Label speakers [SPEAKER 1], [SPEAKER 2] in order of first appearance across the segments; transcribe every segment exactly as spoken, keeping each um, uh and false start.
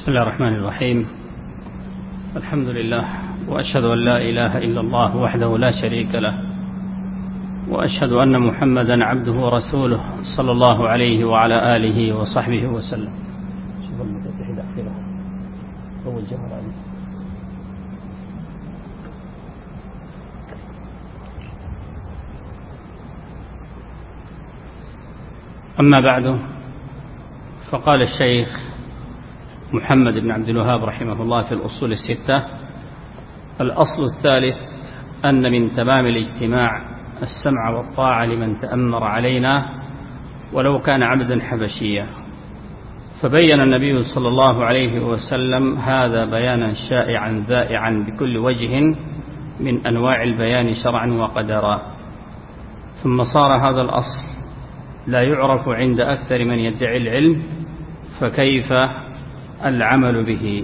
[SPEAKER 1] بسم الله الرحمن الرحيم. الحمد لله، وأشهد أن لا إله إلا الله وحده لا شريك له، وأشهد أن محمدا عبده ورسوله صلى الله عليه وعلى آله وصحبه وسلم. أما بعد، فقال الشيخ محمد بن عبد الوهاب رحمه الله في الأصول الستة: الأصل الثالث أن من تمام الاجتماع السمع والطاعة لمن تأمر علينا ولو كان عبدا حبشيا. فبين النبي صلى الله عليه وسلم هذا بيانا شائعا ذائعا بكل وجه من أنواع البيان شرعا وقدرا، ثم صار هذا الأصل لا يعرف عند أكثر من يدعي العلم، فكيف العمل به؟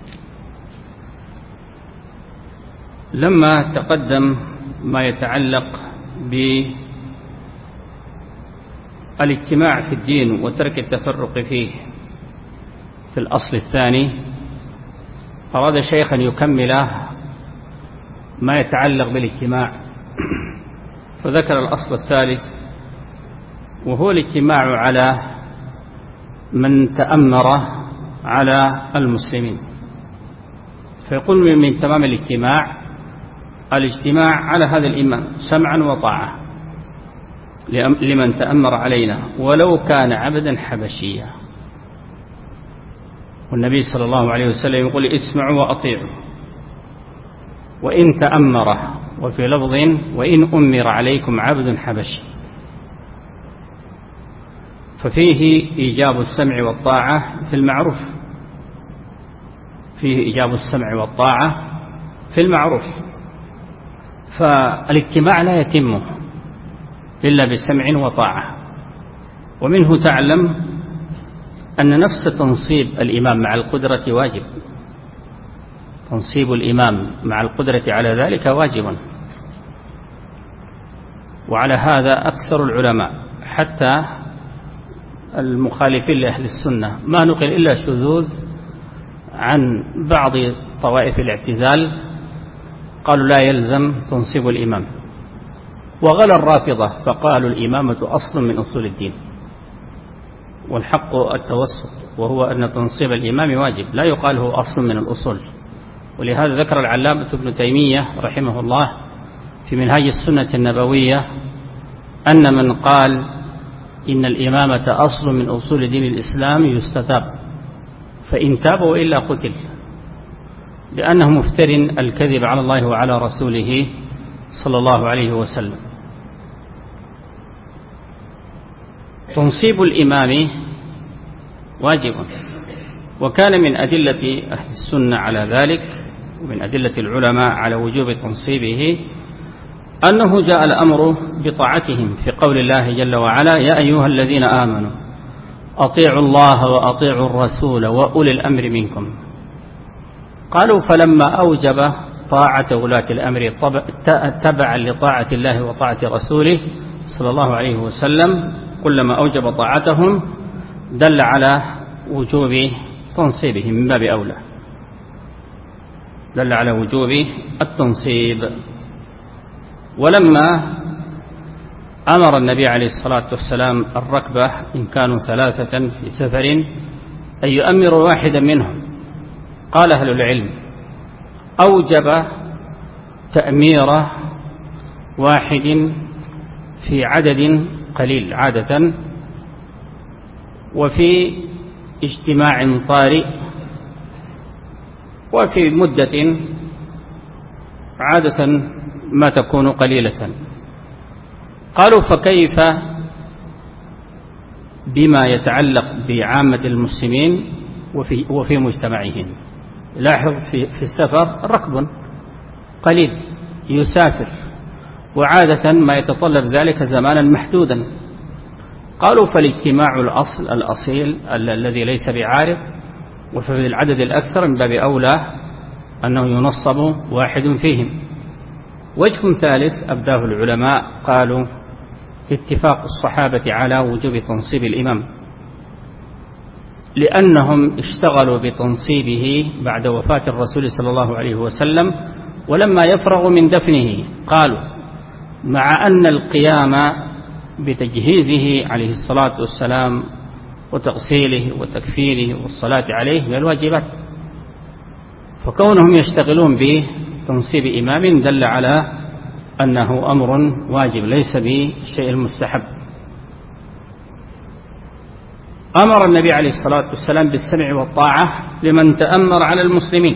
[SPEAKER 1] لما تقدم ما يتعلق بالاجتماع في الدين وترك التفرق فيه في الأصل الثاني، أراد الشيخ أن يكمل ما يتعلق بالاجتماع، فذكر الأصل الثالث وهو الاجتماع على من تأمر على المسلمين. فيقول من تمام الاجتماع الاجتماع على هذا الإمام سمعا وطاعة لمن تأمر علينا ولو كان عبدا حبشيا. والنبي صلى الله عليه وسلم يقول: اسمعوا وأطيعوا وإن تأمر، وفي لفظ: وإن أمر عليكم عبد حبشي. ففيه إيجاب السمع والطاعة في المعروف، فيه إيجاب السمع والطاعة في المعروف. فالاجتماع لا يتم إلا بسمع وطاعة. ومنه تعلم أن نفس تنصيب الإمام مع القدرة واجب، تنصيب الإمام مع القدرة على ذلك واجب. وعلى هذا أكثر العلماء حتى المخالفين لأهل السنة ما نقل إلا شذوذ عن بعض طوائف الاعتزال قالوا لا يلزم تنصيب الإمام، وغلا الرافضة فقالوا الإمامة أصل من أصول الدين، والحق التوسط، وهو أن تنصيب الإمام واجب لا يقال هو أصل من الأصول. ولهذا ذكر العلامة ابن تيمية رحمه الله في منهاج السنة النبوية أن من قال إن الإمامة أصل من أصول دين الإسلام يستتاب، فإن تاب وإلا قتل، لأنه مفتر الكذب على الله وعلى رسوله صلى الله عليه وسلم. تنصيب الإمام واجب، وكان من أدلة أهل السنة على ذلك ومن أدلة العلماء على وجوب تنصيبه أنه جاء الأمر بطاعتهم في قول الله جل وعلا: يا أيها الذين آمنوا أطيعوا الله وأطيعوا الرسول وأولي الأمر منكم. قالوا: فلما أوجب طاعة ولاة الأمر تبعا لطاعة الله وطاعة رسوله صلى الله عليه وسلم، كلما أوجب طاعتهم دل على وجوب تنصيبهم من باب أولى، دل على وجوب التنصيب. ولما أمر النبي عليه الصلاة والسلام الركبة إن كانوا ثلاثة في سفر أن يؤمروا واحدا منهم، قال أهل العلم: أوجب تأمير واحد في عدد قليل عادة، وفي اجتماع طارئ، وفي مدة عادة ما تكون قليلة. قالوا: فكيف بما يتعلق بعامة المسلمين وفي, وفي مجتمعهم؟ لاحظ في, في السفر ركب قليل يسافر، وعادة ما يتطلب ذلك زمانا محدودا. قالوا: فالاجتماع الأصل الأصيل الذي ليس بعارض، وفي العدد الأكثر من باب أولى أنه ينصب واحد فيهم. وجه ثالث أبداه العلماء قالوا: اتفاق الصحابة على وجوب تنصيب الإمام، لأنهم اشتغلوا بتنصيبه بعد وفاة الرسول صلى الله عليه وسلم، ولما يفرغ من دفنه قالوا مع أن القيام بتجهيزه عليه الصلاة والسلام وتغسيله وتكفينه والصلاة عليه من الواجبات، فكونهم يشتغلون بتنصيب إمام دل على أنه أمر واجب ليس بشيء المستحب. أمر النبي عليه الصلاة والسلام بالسمع والطاعة لمن تأمر على المسلمين.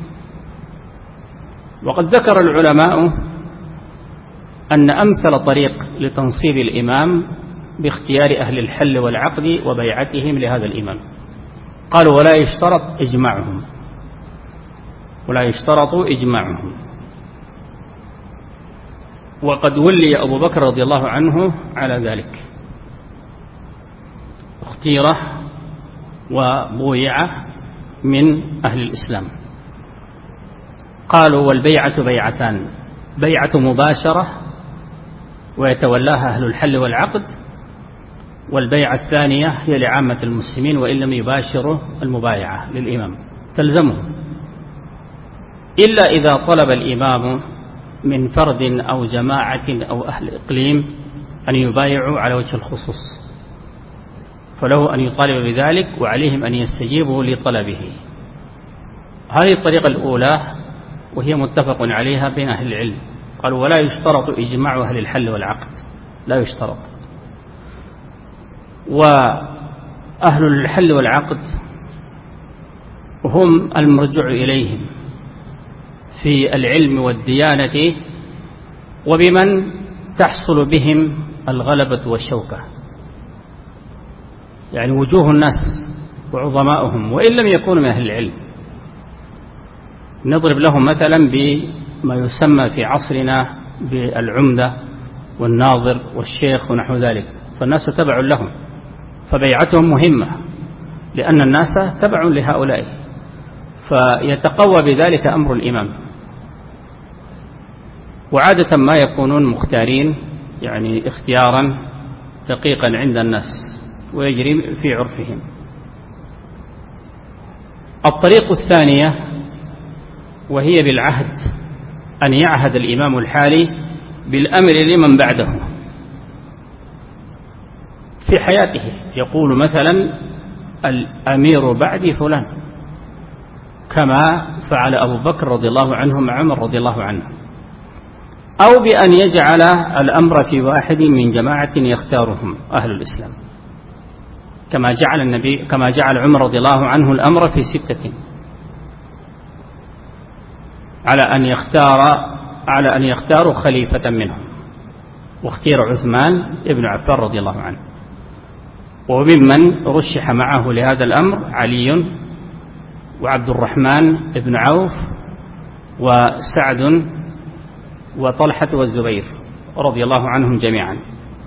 [SPEAKER 1] وقد ذكر العلماء أن أمثل طريق لتنصيب الإمام باختيار أهل الحل والعقد وبيعتهم لهذا الإمام. قالوا ولا يشترط إجماعهم ولا يشترط إجماعهم وقد ولي أبو بكر رضي الله عنه على ذلك، اختيره وبويعه من أهل الإسلام. قالوا والبيعة بيعتان: بيعة مباشرة ويتولاها أهل الحل والعقد، والبيعة الثانية هي لعامة المسلمين وإن لم يباشروا المبايعة للإمام تلزمهم، إلا إذا طلب الإمام من فرد أو جماعة أو أهل إقليم أن يبايعوا على وجه الخصوص، فله أن يطالب بذلك وعليهم أن يستجيبوا لطلبه. هذه الطريقة الأولى وهي متفق عليها بين أهل العلم. قالوا ولا يشترط إجماع أهل الحل والعقد، لا يشترط. وأهل الحل والعقد هم المرجع إليهم في العلم والديانة وبمن تحصل بهم الغلبة والشوكة، يعني وجوه الناس وعظماؤهم وإن لم يكونوا من أهل العلم. نضرب لهم مثلا بما يسمى في عصرنا بالعمدة والناظر والشيخ ونحو ذلك، فالناس تبع لهم، فبيعتهم مهمة لأن الناس تبع لهؤلاء، فيتقوى بذلك أمر الإمام. وعادة ما يكونون مختارين، يعني اختيارا دقيقا عند الناس ويجري في عرفهم. الطريق الثانية وهي بالعهد، أن يعهد الإمام الحالي بالأمر لمن بعده في حياته، يقول مثلا الأمير بعدي فلان، كما فعل أبو بكر رضي الله عنه مع عمر رضي الله عنه، أو بأن يجعل الأمر في واحد من جماعة يختارهم أهل الإسلام، كما جعل النبي كما جعل عمر رضي الله عنه الأمر في ستة، على أن يختار على أن يختاروا خليفة منهم، واختير عثمان ابن عفان رضي الله عنه. وممن رشح معه لهذا الأمر علي وعبد الرحمن ابن عوف وسعد وطلحة والزبير رضي الله عنهم جميعا.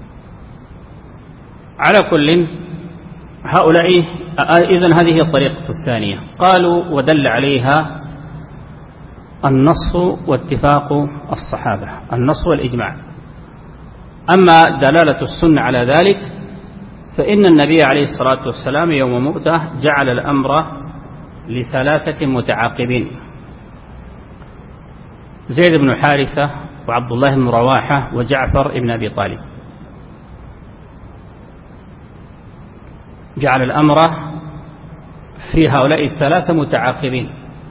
[SPEAKER 1] على كل هؤلاء إذن هذه هي الطريقة الثانية. قالوا ودل عليها النص واتفاق الصحابة، النص والإجماع. أما دلالة السنة على ذلك فإن النبي عليه الصلاة والسلام يوم مؤتة جعل الأمر لثلاثة متعاقبين: زيد بن حارثة وعبد الله بن رواحة وجعفر بن أبي طالب. جعل الأمر في هؤلاء الثلاثة متعاقبين.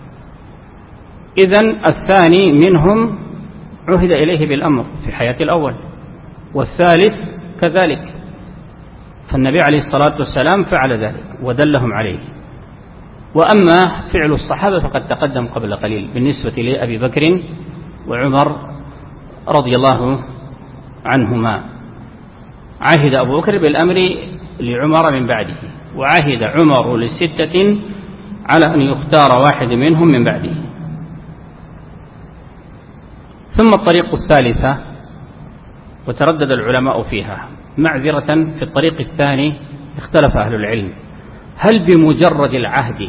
[SPEAKER 1] إذن الثاني منهم عهد إليه بالأمر في حياة الأول، والثالث كذلك، فالنبي عليه الصلاة والسلام فعل ذلك ودلهم عليه. وأما فعل الصحابة فقد تقدم قبل قليل بالنسبة لأبي بكر وعمر رضي الله عنهما. عهد أبو بكر بالأمر لعمر من بعده، وعهد عمر لستة على أن يختار واحد منهم من بعده. ثم الطريق الثالثة وتردد العلماء فيها معذرة. في الطريق الثاني اختلف أهل العلم، هل بمجرد العهد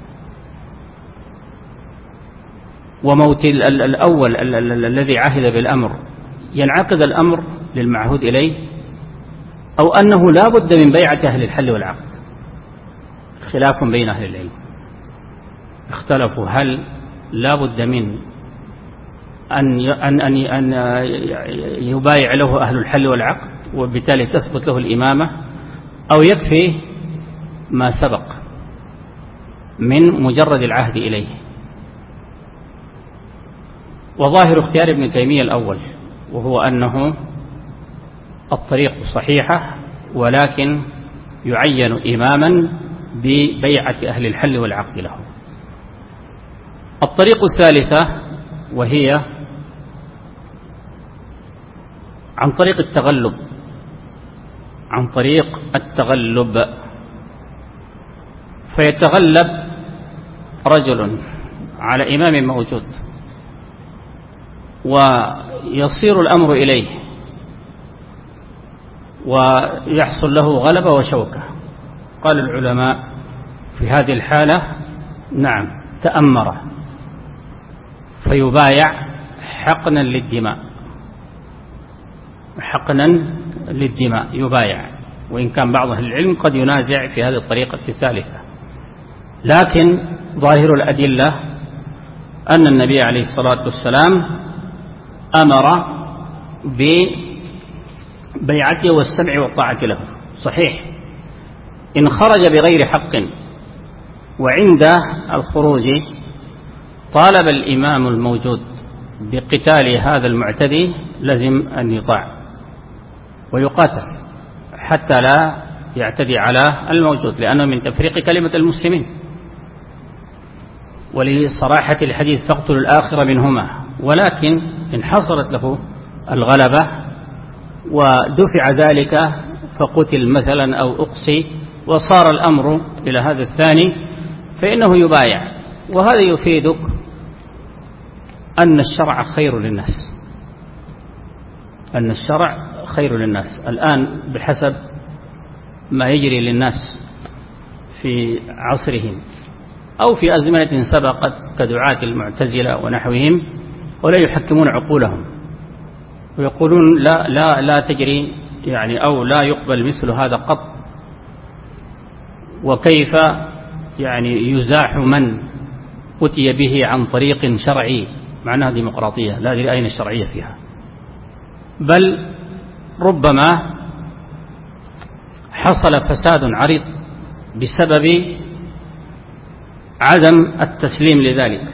[SPEAKER 1] وموت الأول الذي عهد بالأمر ينعقد الأمر للمعهود إليه، أو أنه لا بد من بيعة أهل الحل والعقد؟ خلاف بين أهل العلم، اختلفوا هل لا بد من أن أن أن يبايع له أهل الحل والعقد وبالتالي تثبت له الإمامة، أو يكفي ما سبق من مجرد العهد إليه. وظاهر اختيار ابن تيمية الأول، وهو أنه الطريق صحيحة، ولكن يعين إماما ببيعة أهل الحل والعقد له. الطريق الثالثة وهي عن طريق التغلب، عن طريق التغلب فيتغلب رجل على إمام موجود ويصير الأمر إليه ويحصل له غلبة وشوكة. قال العلماء في هذه الحالة نعم تأمر فيبايع حقنا للدماء، حقنا للدماء يبايع، وإن كان بعض أهل العلم قد ينازع في هذه الطريقة الثالثة، لكن ظاهر الأدلة أن النبي عليه الصلاة والسلام أمر ببيعته والسمع والطاعة له. صحيح إن خرج بغير حق وعند الخروج طالب الإمام الموجود بقتال هذا المعتدي لزم أن يطاع ويقاتل حتى لا يعتدي على الموجود، لأنه من تفريق كلمة المسلمين. ولصراحة الحديث فاقتلوا الآخر منهما، ولكن إن حصلت له الغلبة ودفع ذلك فقتل مثلا أو أقصي وصار الأمر إلى هذا الثاني فإنه يبايع. وهذا يفيدك أن الشرع خير للناس، أن الشرع خير للناس. الآن بحسب ما يجري للناس في عصرهم أو في أزمنة سبقت كدعاة المعتزلة ونحوهم، ولا يحكمون عقولهم ويقولون لا لا لا تجري يعني أو لا يقبل مثل هذا قط، وكيف يعني يزاح من أتي به عن طريق شرعي، معناها ديمقراطية لا أدري أين الشرعية فيها. بل ربما حصل فساد عريض بسبب عدم التسليم لذلك،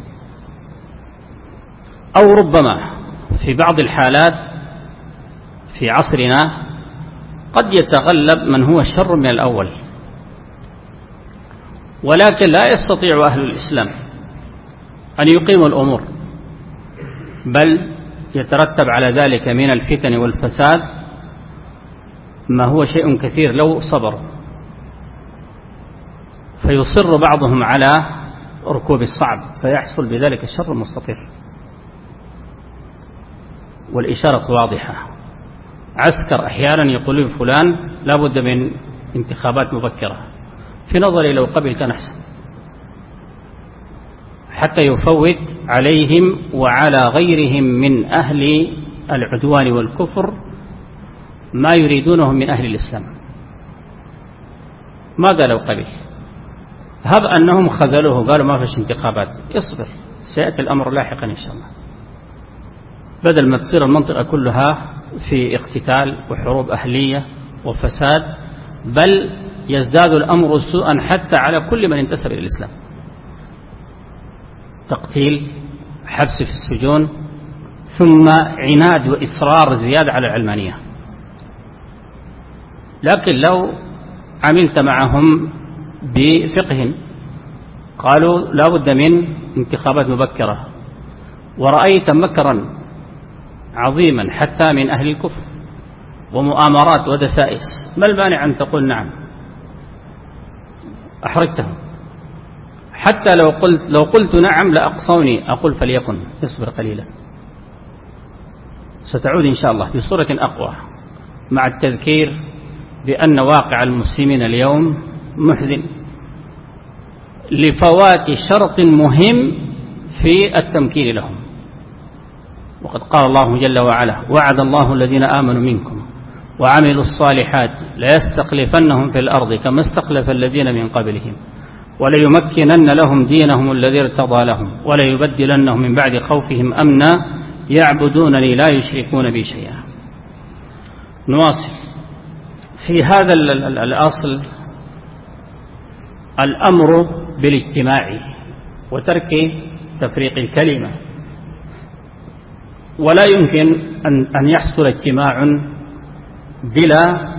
[SPEAKER 1] أو ربما في بعض الحالات في عصرنا قد يتغلب من هو شر من الأول، ولكن لا يستطيع أهل الإسلام أن يقيموا الأمور، بل يترتب على ذلك من الفتن والفساد ما هو شيء كثير لو صبر، فيصر بعضهم على ركوب الصعب فيحصل بذلك الشر المستطير. والإشارة واضحة. عسكر أحيانا يقولون فلان لا بد من انتخابات مبكرة، في نظري لو قبل كان أحسن، حتى يفوت عليهم وعلى غيرهم من أهل العدوان والكفر ما يريدونه من أهل الإسلام. ماذا لو قبل؟ هب أنهم خذلوه قالوا ما فيش انتخابات، اصبر سيأتي الأمر لاحقا إن شاء الله، بدل ما تصير المنطقة كلها في اقتتال وحروب أهلية وفساد، بل يزداد الأمر سوءا حتى على كل من انتسب إلى الإسلام، تقتيل، حبس في السجون، ثم عناد وإصرار زيادة على العلمانية. لكن لو عملت معهم بفقه قالوا لا بد من انتخابات مبكرة، ورأيت مكرا عظيما حتى من أهل الكفر ومؤامرات ودسائس، ما المانع أن تقول نعم؟ أحرجتهم. حتى لو قلت لو قلت نعم لأقصوني، أقول فليكن اصبر قليلا، ستعود إن شاء الله بصورة أقوى، مع التذكير بأن واقع المسلمين اليوم محزن لفوات شرط مهم في التمكين لهم. وقد قال الله جل وعلا: وعد الله الذين آمنوا منكم وعملوا الصالحات ليستخلفنهم في الأرض كما استخلف الذين من قبلهم وليمكنن لهم دينهم الذي ارتضى لهم وليبدلنهم من بعد خوفهم أمنا يعبدونني لا يشركون بي شيئا. نواصل. في هذا الأصل الأمر بالاجتماع وترك تفريق الكلمة، ولا يمكن أن يحصل اجتماع بلا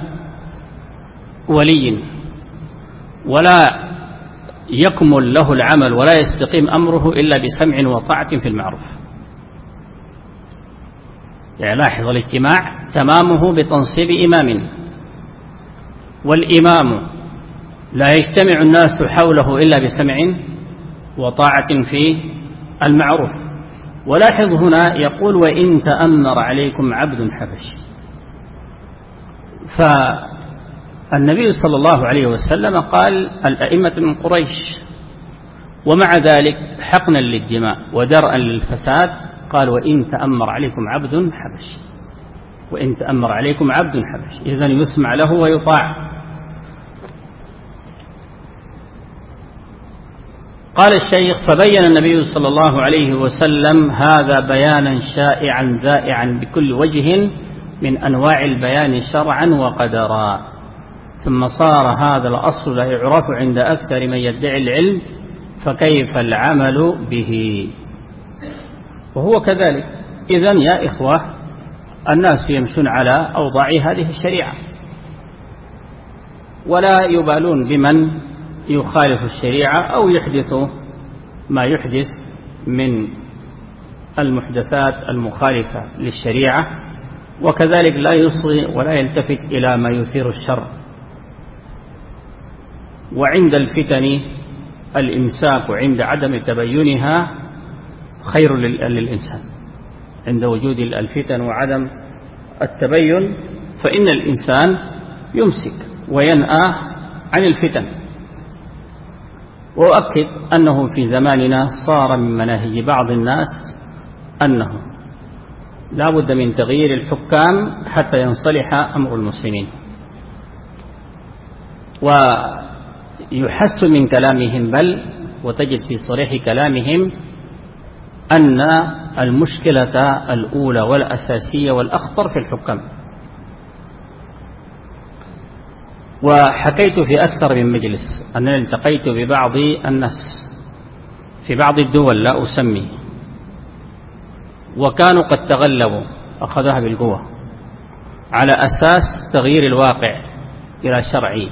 [SPEAKER 1] ولي ولا يكمل له العمل ولا يستقيم أمره إلا بسمع وطاعة في المعروف. يعني لاحظ الاجتماع تمامه بتنصيب إمام، والإمام لا يجتمع الناس حوله إلا بسمع وطاعة في المعروف. ولاحظ هنا يقول وإن تأمر عليكم عبد حبشي، فالنبي صلى الله عليه وسلم قال الأئمة من قريش، ومع ذلك حقنا للدماء ودرءا للفساد قال وإن تأمر عليكم عبد حبشي، وإن تأمر عليكم عبد حبشي، إذن يسمع له ويطاع. قال الشيخ فبين النبي صلى الله عليه وسلم هذا بيانا شائعا ذائعا بكل وجه من أنواع البيان شرعا وقدرا، ثم صار هذا الأصل لا يعرف عند أكثر من يدعي العلم، فكيف العمل به؟ وهو كذلك. إذن يا إخوة الناس يمشون على أوضاع هذه الشريعة ولا يبالون بمن يخالف الشريعة أو يحدث ما يحدث من المحدثات المخالفة للشريعة، وكذلك لا يصغي ولا يلتفت إلى ما يثير الشر. وعند الفتن الإمساك عند عدم تبينها خير للإنسان. عند وجود الفتن وعدم التبين فإن الإنسان يمسك وينأى عن الفتن. وأؤكد أنه في زماننا صار من مناهج بعض الناس أنه لا بد من تغيير الحكام حتى ينصلح أمر المسلمين، ويحس من كلامهم بل وتجد في صريح كلامهم أن المشكلة الأولى والأساسية والأخطر في الحكام. وحكيت في أكثر من مجلس أنني التقيت ببعض الناس في بعض الدول لا أسمي، وكانوا قد تغلبوا أخذها بالقوة على أساس تغيير الواقع إلى شرعي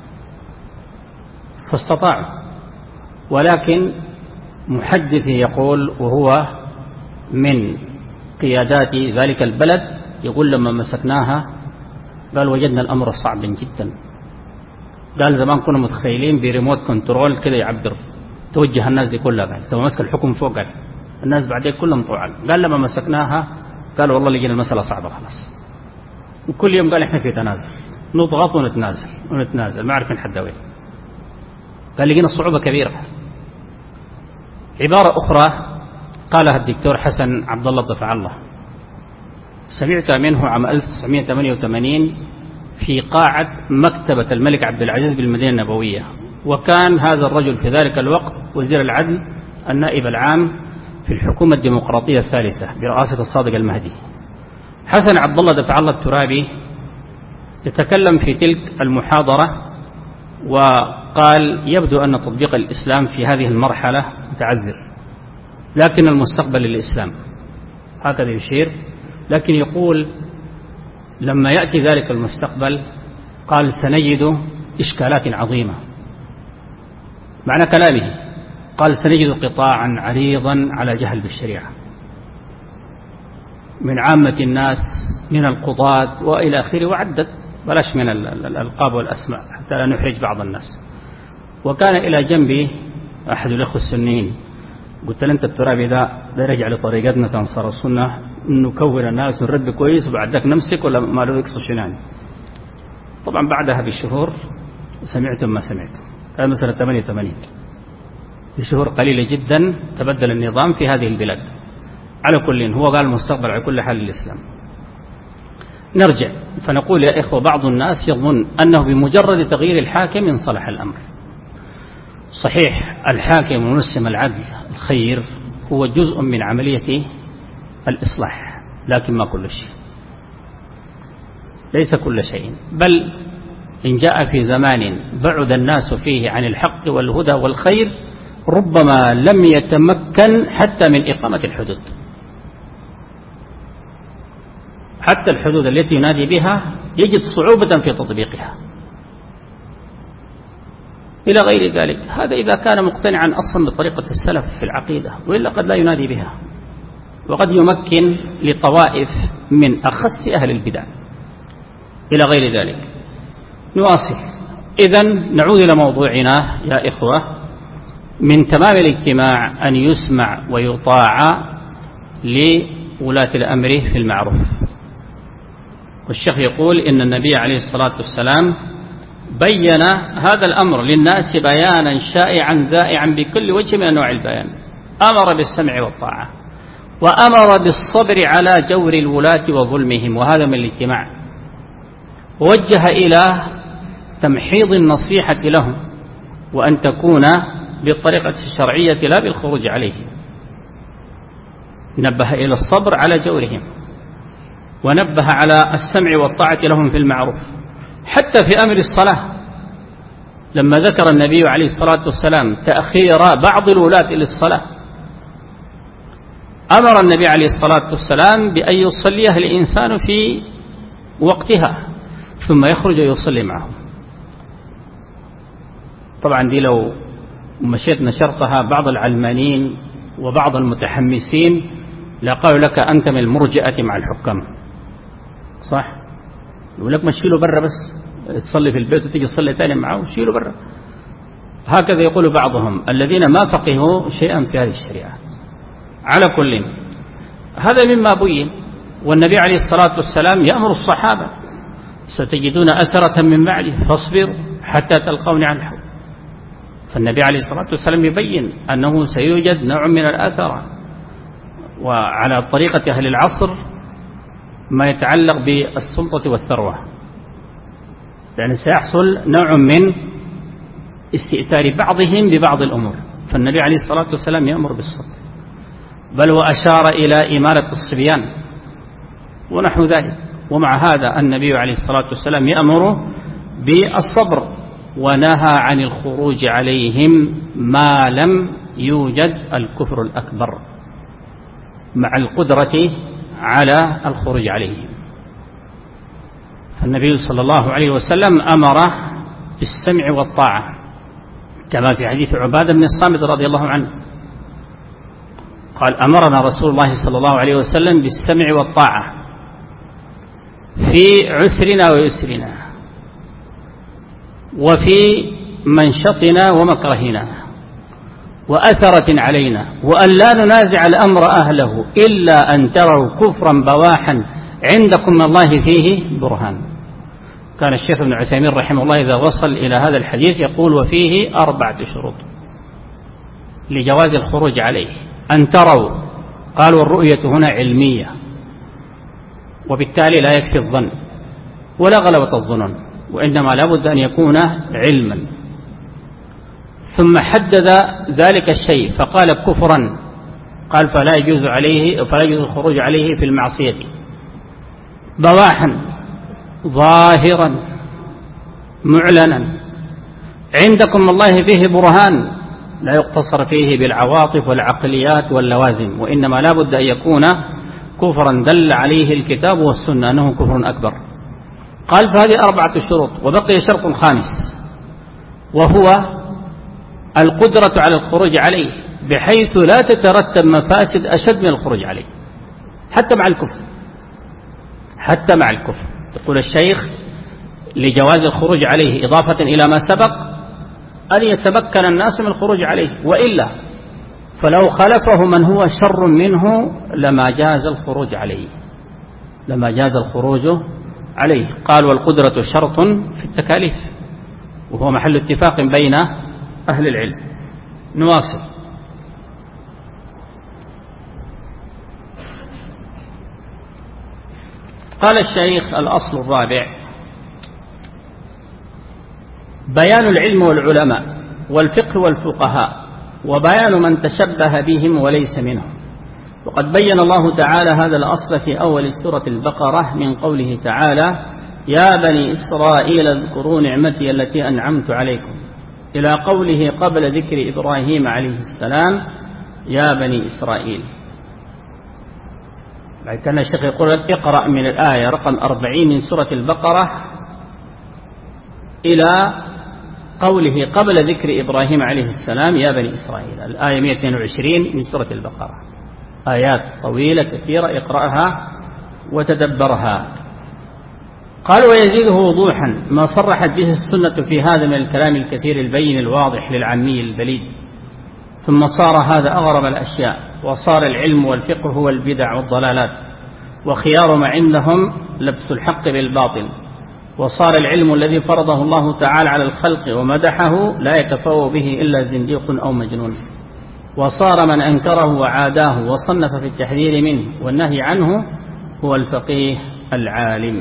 [SPEAKER 1] فاستطاعوا، ولكن محدث يقول وهو من قيادات ذلك البلد يقول لما مسكناها قال وجدنا الأمر صعب جدا. قال زمان كنا متخيلين بريموت كنترول كده يعبر توجه الناس دي كلها، قال ثم مسك الحكم فوق قال الناس بعدين كلهم طوعا. قال لما مسكناها قال والله لقينا المسألة صعبة خلاص، وكل يوم قال احنا في تنازل نضغط ونتنازل ونتنازل ما عارفين حد وين. قال لقينا الصعوبة كبيرة. عبارة أخرى قالها الدكتور حسن عبد الله دفع الله، سمعت منه عام ألف وتسعمائة وثمانية وثمانين في قاعة مكتبة الملك عبد العزيز بالمدينة النبوية، وكان هذا الرجل في ذلك الوقت وزير العدل النائب العام في الحكومة الديمقراطية الثالثة برئاسة الصادق المهدي. حسن عبد الله دفع الله الترابي يتكلم في تلك المحاضرة وقال يبدو أن تطبيق الإسلام في هذه المرحلة متعذر، لكن المستقبل للإسلام، هكذا يشير. لكن يقول لما يأتي ذلك المستقبل قال سنجد إشكالات عظيمة. معنى كلامه قال سنجد قطاعا عريضا على جهل بالشريعة من عامة الناس من القضاة وإلى آخره، وعدت بلاش من الألقاب والأسماء حتى لا نحرج بعض الناس. وكان إلى جنبي أحد الأخوة السنيين، قلت له أنت الترابي ده ده رجع لطريقتنا كأنصار السنة، نكون الناس ونرد كويس وبعد ذاك نمسك ولا ما له يقصد شنان. طبعا بعدها بشهور سمعتم ما سمعتم، كان مثلا ثمانية وثمانين، بشهور قليلة جدا تبدل النظام في هذه البلاد. على كل هو قال المستقبل على كل حال الإسلام. نرجع فنقول يا إخوة بعض الناس يظن أنه بمجرد تغيير الحاكم انصلح الأمر. صحيح الحاكم منسم العدل الخير هو جزء من عملية الإصلاح، لكن ما كل شيء، ليس كل شيء، بل إن جاء في زمان بعد الناس فيه عن الحق والهدى والخير ربما لم يتمكن حتى من إقامة الحدود، حتى الحدود التي ينادي بها يجد صعوبة في تطبيقها إلى غير ذلك. هذا إذا كان مقتنعا أصلا بطريقة السلف في العقيدة، وإلا قد لا ينادي بها، وقد يمكن لطوائف من أخص أهل البدع إلى غير ذلك. نواصل. إذن نعود إلى موضوعنا يا إخوة. من تمام الاجتماع أن يسمع ويطاع لولاة الأمر في المعروف. والشيخ يقول إن النبي عليه الصلاة والسلام بين هذا الأمر للناس بيانا شائعا ذائعا بكل وجه من أنواع البيان. أمر بالسمع والطاعة، وأمر بالصبر على جور الولاة وظلمهم، وهذا من الاجتماع. ووجه إلى تمحيض النصيحة لهم، وأن تكون بالطريقة الشرعية لا بالخروج عليهم. نبه إلى الصبر على جورهم، ونبه على السمع والطاعة لهم في المعروف. حتى في أمر الصلاة لما ذكر النبي عليه الصلاة والسلام تأخير بعض الولاة للصلاة، أمر النبي عليه الصلاة والسلام بأن يصليها الإنسان في وقتها ثم يخرج ويصلي معهم. طبعا دي لو مشيت نشرتها بعض العلمانيين وبعض المتحمسين لا قالوا لك أنت من المرجئة مع الحكام، صح؟ يقول لك ما تشيله برا، بس تصلي في البيت وتيجي تصلي تاني معه وشيله برا. هكذا يقول بعضهم الذين ما فقهوا شيئا في هذه الشريعة. على كل هذا مما بين. والنبي عليه الصلاة والسلام يأمر الصحابة ستجدون أثرة من بعده فاصبروا حتى تلقوني على الحوض. فالنبي عليه الصلاة والسلام يبين أنه سيوجد نوع من الأثرة، وعلى طريقة أهل العصر ما يتعلق بالسلطة والثروة، لأن سيحصل نوع من استئثار بعضهم ببعض الأمور. فالنبي عليه الصلاة والسلام يأمر بالصبر، بل وأشار إلى إمارة الصبيان ونحو ذلك. ومع هذا النبي عليه الصلاة والسلام يأمر بالصبر ونهى عن الخروج عليهم ما لم يوجد الكفر الأكبر، مع القدرة على الخروج عليهم. فالنبي صلى الله عليه وسلم أمر بالسمع والطاعة، كما في حديث عبادة بن الصامت رضي الله عنه قال أمرنا رسول الله صلى الله عليه وسلم بالسمع والطاعة في عسرنا ويسرنا، وفي منشطنا ومكرهنا، وأثرة علينا، وأن لا ننازع الأمر أهله إلا أن تروا كفرا بواحا عندكم من الله فيه برهان. كان الشيخ ابن عثيمين رحمه الله إذا وصل إلى هذا الحديث يقول وفيه أربعة شروط لجواز الخروج عليه. أن تروا، قالوا الرؤية هنا علمية، وبالتالي لا يكفي الظن ولا غلبة الظنون، وإنما لابد أن يكون علما. ثم حدد ذلك الشيء فقال كفرا، قال فلا يجوز عليه فلا يجوز الخروج عليه في المعصية. بواحا، ظاهرا معلنا، عندكم الله فيه برهان، لا يقتصر فيه بالعواطف والعقليات واللوازم، وإنما لا بد أن يكون كفرا دل عليه الكتاب والسنة أنه كفر أكبر. قال فهذه أربعة شروط، وبقي شرط خامس وهو القدرة على الخروج عليه، بحيث لا تترتب مفاسد أشد من الخروج عليه حتى مع الكفر. حتى مع الكفر يقول الشيخ لجواز الخروج عليه إضافة إلى ما سبق أن يتمكن الناس من الخروج عليه، وإلا فلو خلفه من هو شر منه لما جاز الخروج عليه لما جاز الخروج عليه. قال والقدرة شرط في التكاليف، وهو محل اتفاق بين أهل العلم. نواصل. قال الشيخ: الأصل الرابع بيان العلم والعلماء والفقه والفقهاء وبيان من تشبه بهم وليس منهم. وقد بين الله تعالى هذا الأصل في أول سورة البقرة من قوله تعالى: يا بني إسرائيل اذكروا نعمتي التي أنعمت عليكم، إلى قوله قبل ذكر إبراهيم عليه السلام: يا بني إسرائيل. كان الشيخ يقول: اقرأ من الآية رقم أربعين من سورة البقرة إلى قوله قبل ذكر إبراهيم عليه السلام: يا بني إسرائيل، الآية مئة واثنين وعشرين من سورة البقرة. آيات طويلة كثيرة، اقرأها وتدبرها. قال: ويزيده وضوحا ما صرحت به السنة في هذا من الكلام الكثير البين الواضح للعامي البليد. ثم صار هذا أغرب الأشياء، وصار العلم والفقه هو البدع والضلالات، وخيار ما عندهم لبس الحق بالباطل. وصار العلم الذي فرضه الله تعالى على الخلق ومدحه لا يتفوه به إلا زنديق أو مجنون. وصار من أنكره وعاداه وصنف في التحذير منه والنهي عنه هو الفقيه العالم.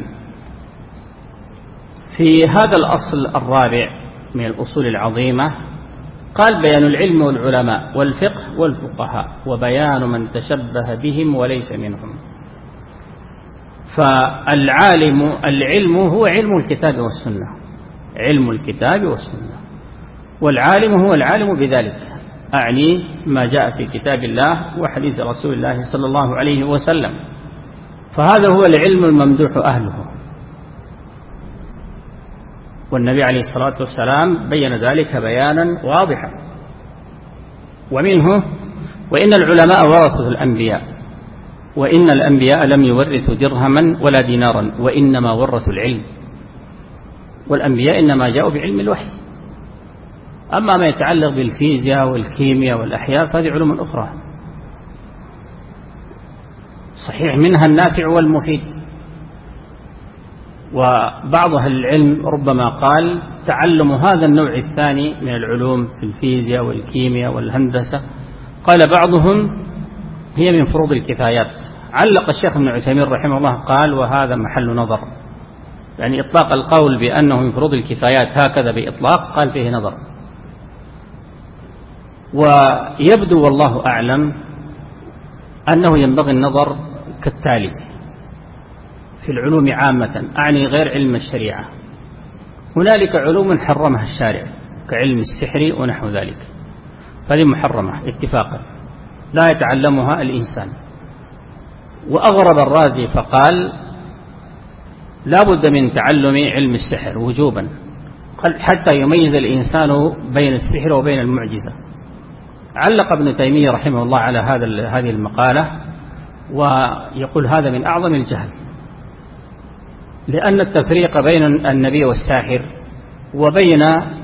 [SPEAKER 1] في هذا الأصل الرابع من الأصول العظيمة قال: بيان العلم والعلماء والفقه والفقهاء وبيان من تشبه بهم وليس منهم. فالعالم العلم هو علم الكتاب والسنة، علم الكتاب والسنة، والعالم هو العالم بذلك، أعني ما جاء في كتاب الله وحديث رسول الله صلى الله عليه وسلم. فهذا هو العلم الممدوح أهله، والنبي عليه الصلاة والسلام بين ذلك بيانا واضحا. ومنه: وإن العلماء ورثوا الأنبياء، وإن الأنبياء لم يورثوا درهما ولا دينارا، وإنما ورثوا العلم، والأنبياء إنما جاءوا بعلم الوحي. أما ما يتعلق بالفيزياء والكيمياء والأحياء فهذه علوم أخرى، صحيح منها النافع والمفيد. وبعض أهل العلم ربما قال: تعلم هذا النوع الثاني من العلوم في الفيزياء والكيمياء والهندسة، قال بعضهم: هي من فروض الكفايات. علق الشيخ ابن عثيمين رحمه الله قال: وهذا محل نظر، يعني إطلاق القول بأنه من فروض الكفايات هكذا بإطلاق قال فيه نظر. ويبدو والله أعلم أنه ينبغي النظر كالتالي في العلوم عامة، أعني غير علم الشريعة. هنالك علوم حرمها الشارع كعلم السحر ونحو ذلك، فهذه محرمة اتفاقا لا يتعلمها الإنسان. وأغرب الرازي فقال: لا بد من تعلم علم السحر وجوبا حتى يميز الإنسان بين السحر وبين المعجزة. علق ابن تيمية رحمه الله على هذا هذه المقالة ويقول: هذا من أعظم الجهل، لأن التفريق بين النبي والساحر وبين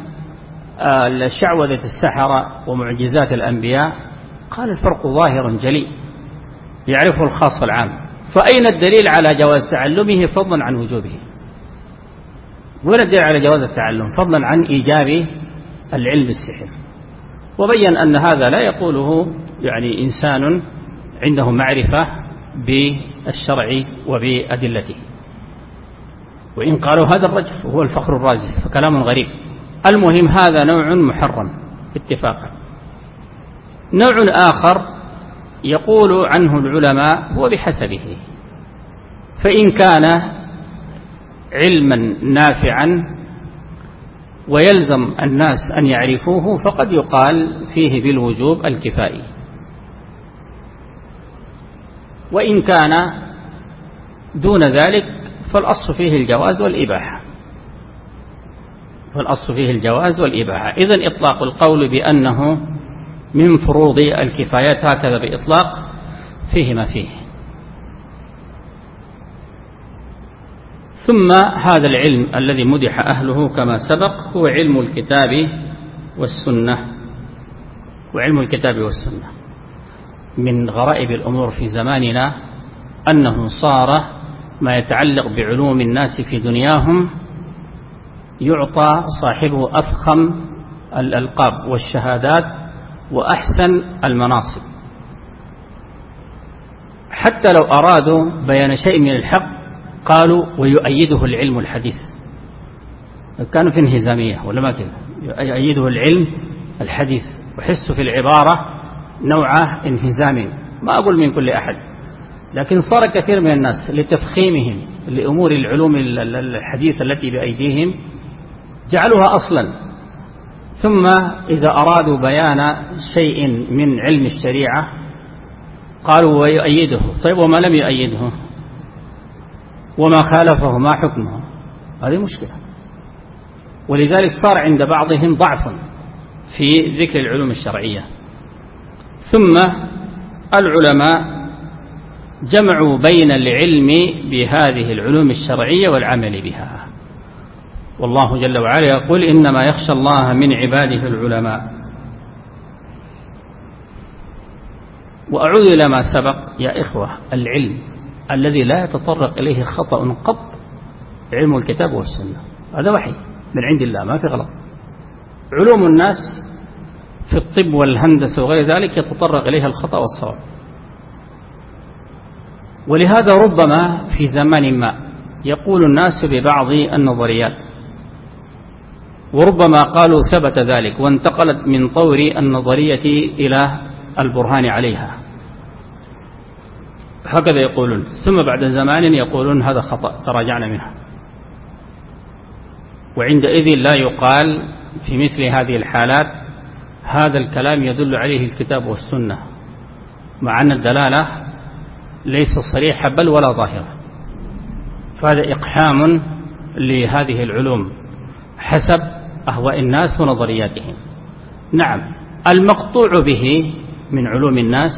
[SPEAKER 1] شعوذة السحرة ومعجزات الأنبياء قال الفرق ظاهر جلي يعرفه الخاص والعام، فأين الدليل على جواز تعلمه فضلا عن وجوبه؟ وين الدليل على جواز التعلم فضلا عن إيجاب العلم السحر؟ وبين أن هذا لا يقوله يعني إنسان عنده معرفة بالشرع وبأدلته، وإن قالوا هذا الرجل هو الفخر الرازي فكلام غريب. المهم هذا نوع محرم اتفاقا. نوع آخر يقول عنه العلماء هو بحسبه، فإن كان علما نافعا ويلزم الناس أن يعرفوه فقد يقال فيه بالوجوب الكفائي، وإن كان دون ذلك فالأصل فيه الجواز والإباحة، فالأصل فيه الجواز والإباحة. إذن إطلاق القول بأنه من فروض الكفايات هكذا بإطلاق فيه ما فيه. ثم هذا العلم الذي مدح أهله كما سبق هو علم الكتاب والسنة. وعلم الكتاب والسنة من غرائب الأمور في زماننا أنه صار ما يتعلق بعلوم الناس في دنياهم يعطى صاحبه أفخم الألقاب والشهادات وأحسن المناصب، حتى لو أرادوا بيان شيء من الحق قالوا ويؤيده العلم الحديث. كانوا في انهزامية ولا ما كذا؟ يؤيده العلم الحديث، وحس في العبارة نوع انهزام، ما أقول من كل أحد، لكن صار كثير من الناس لتفخيمهم لأمور العلوم الحديثة التي بأيديهم جعلوها أصلا، ثم إذا أرادوا بيان شيء من علم الشريعة قالوا ويؤيده. طيب وما لم يؤيده وما خالفه ما حكمه؟ هذه مشكلة. ولذلك صار عند بعضهم ضعف في ذكر العلوم الشرعية. ثم العلماء جمعوا بين العلم بهذه العلوم الشرعية والعمل بها، والله جل وعلا يقول إنما يخشى الله من عباده العلماء. وأعود إلى ما سبق يا إخوة، العلم الذي لا يتطرق إليه خطأ قط علم الكتاب والسنة، هذا وحي من عند الله ما في غلط. علوم الناس في الطب والهندسة وغير ذلك يتطرق إليها الخطأ والصواب. ولهذا ربما في زمان ما يقول الناس ببعض النظريات، وربما قالوا ثبت ذلك وانتقلت من طور النظرية إلى البرهان عليها، هكذا يقولون، ثم بعد زمان يقولون هذا خطأ تراجعنا منه. وعندئذ لا يقال في مثل هذه الحالات هذا الكلام يدل عليه الكتاب والسنة، مع أن الدلالة ليس صريحة بل ولا ظاهرة، فهذا إقحام لهذه العلوم حسب أهواء الناس ونظرياتهم. نعم، المقطوع به من علوم الناس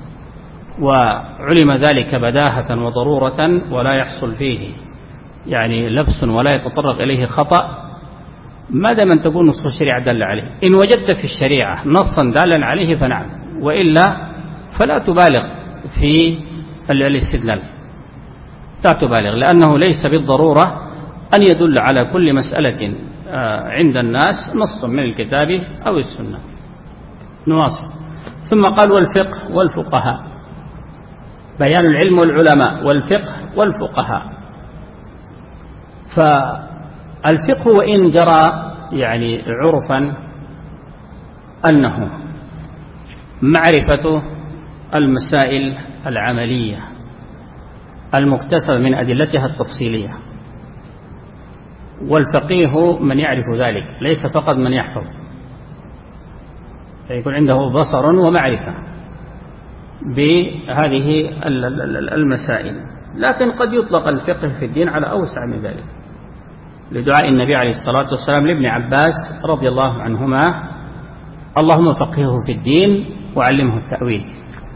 [SPEAKER 1] وعلم ذلك بداهة وضرورة ولا يحصل فيه يعني لبس ولا يتطرق إليه خطأ، ما دام أن تكون نص الشريعة دل عليه. إن وجدت في الشريعة نصا دالا عليه فنعم، وإلا فلا تبالغ في الاستدلال، لا تبالغ، لأنه ليس بالضرورة أن يدل على كل مسألة عند الناس نص من الكتاب أو السنة. نواصل. ثم قال والفقه والفقهاء، بيان العلم والعلماء والفقه والفقهاء. فالفقه وإن جرى يعني عرفا أنه معرفة المسائل العملية المكتسبة من أدلتها التفصيلية، والفقيه من يعرف ذلك ليس فقط من يحفظ، يكون عنده بصر ومعرفة بهذه المسائل. لكن قد يطلق الفقه في الدين على أوسع من ذلك، لدعاء النبي عليه الصلاة والسلام لابن عباس رضي الله عنهما اللهم فقهه في الدين وعلمه التأويل،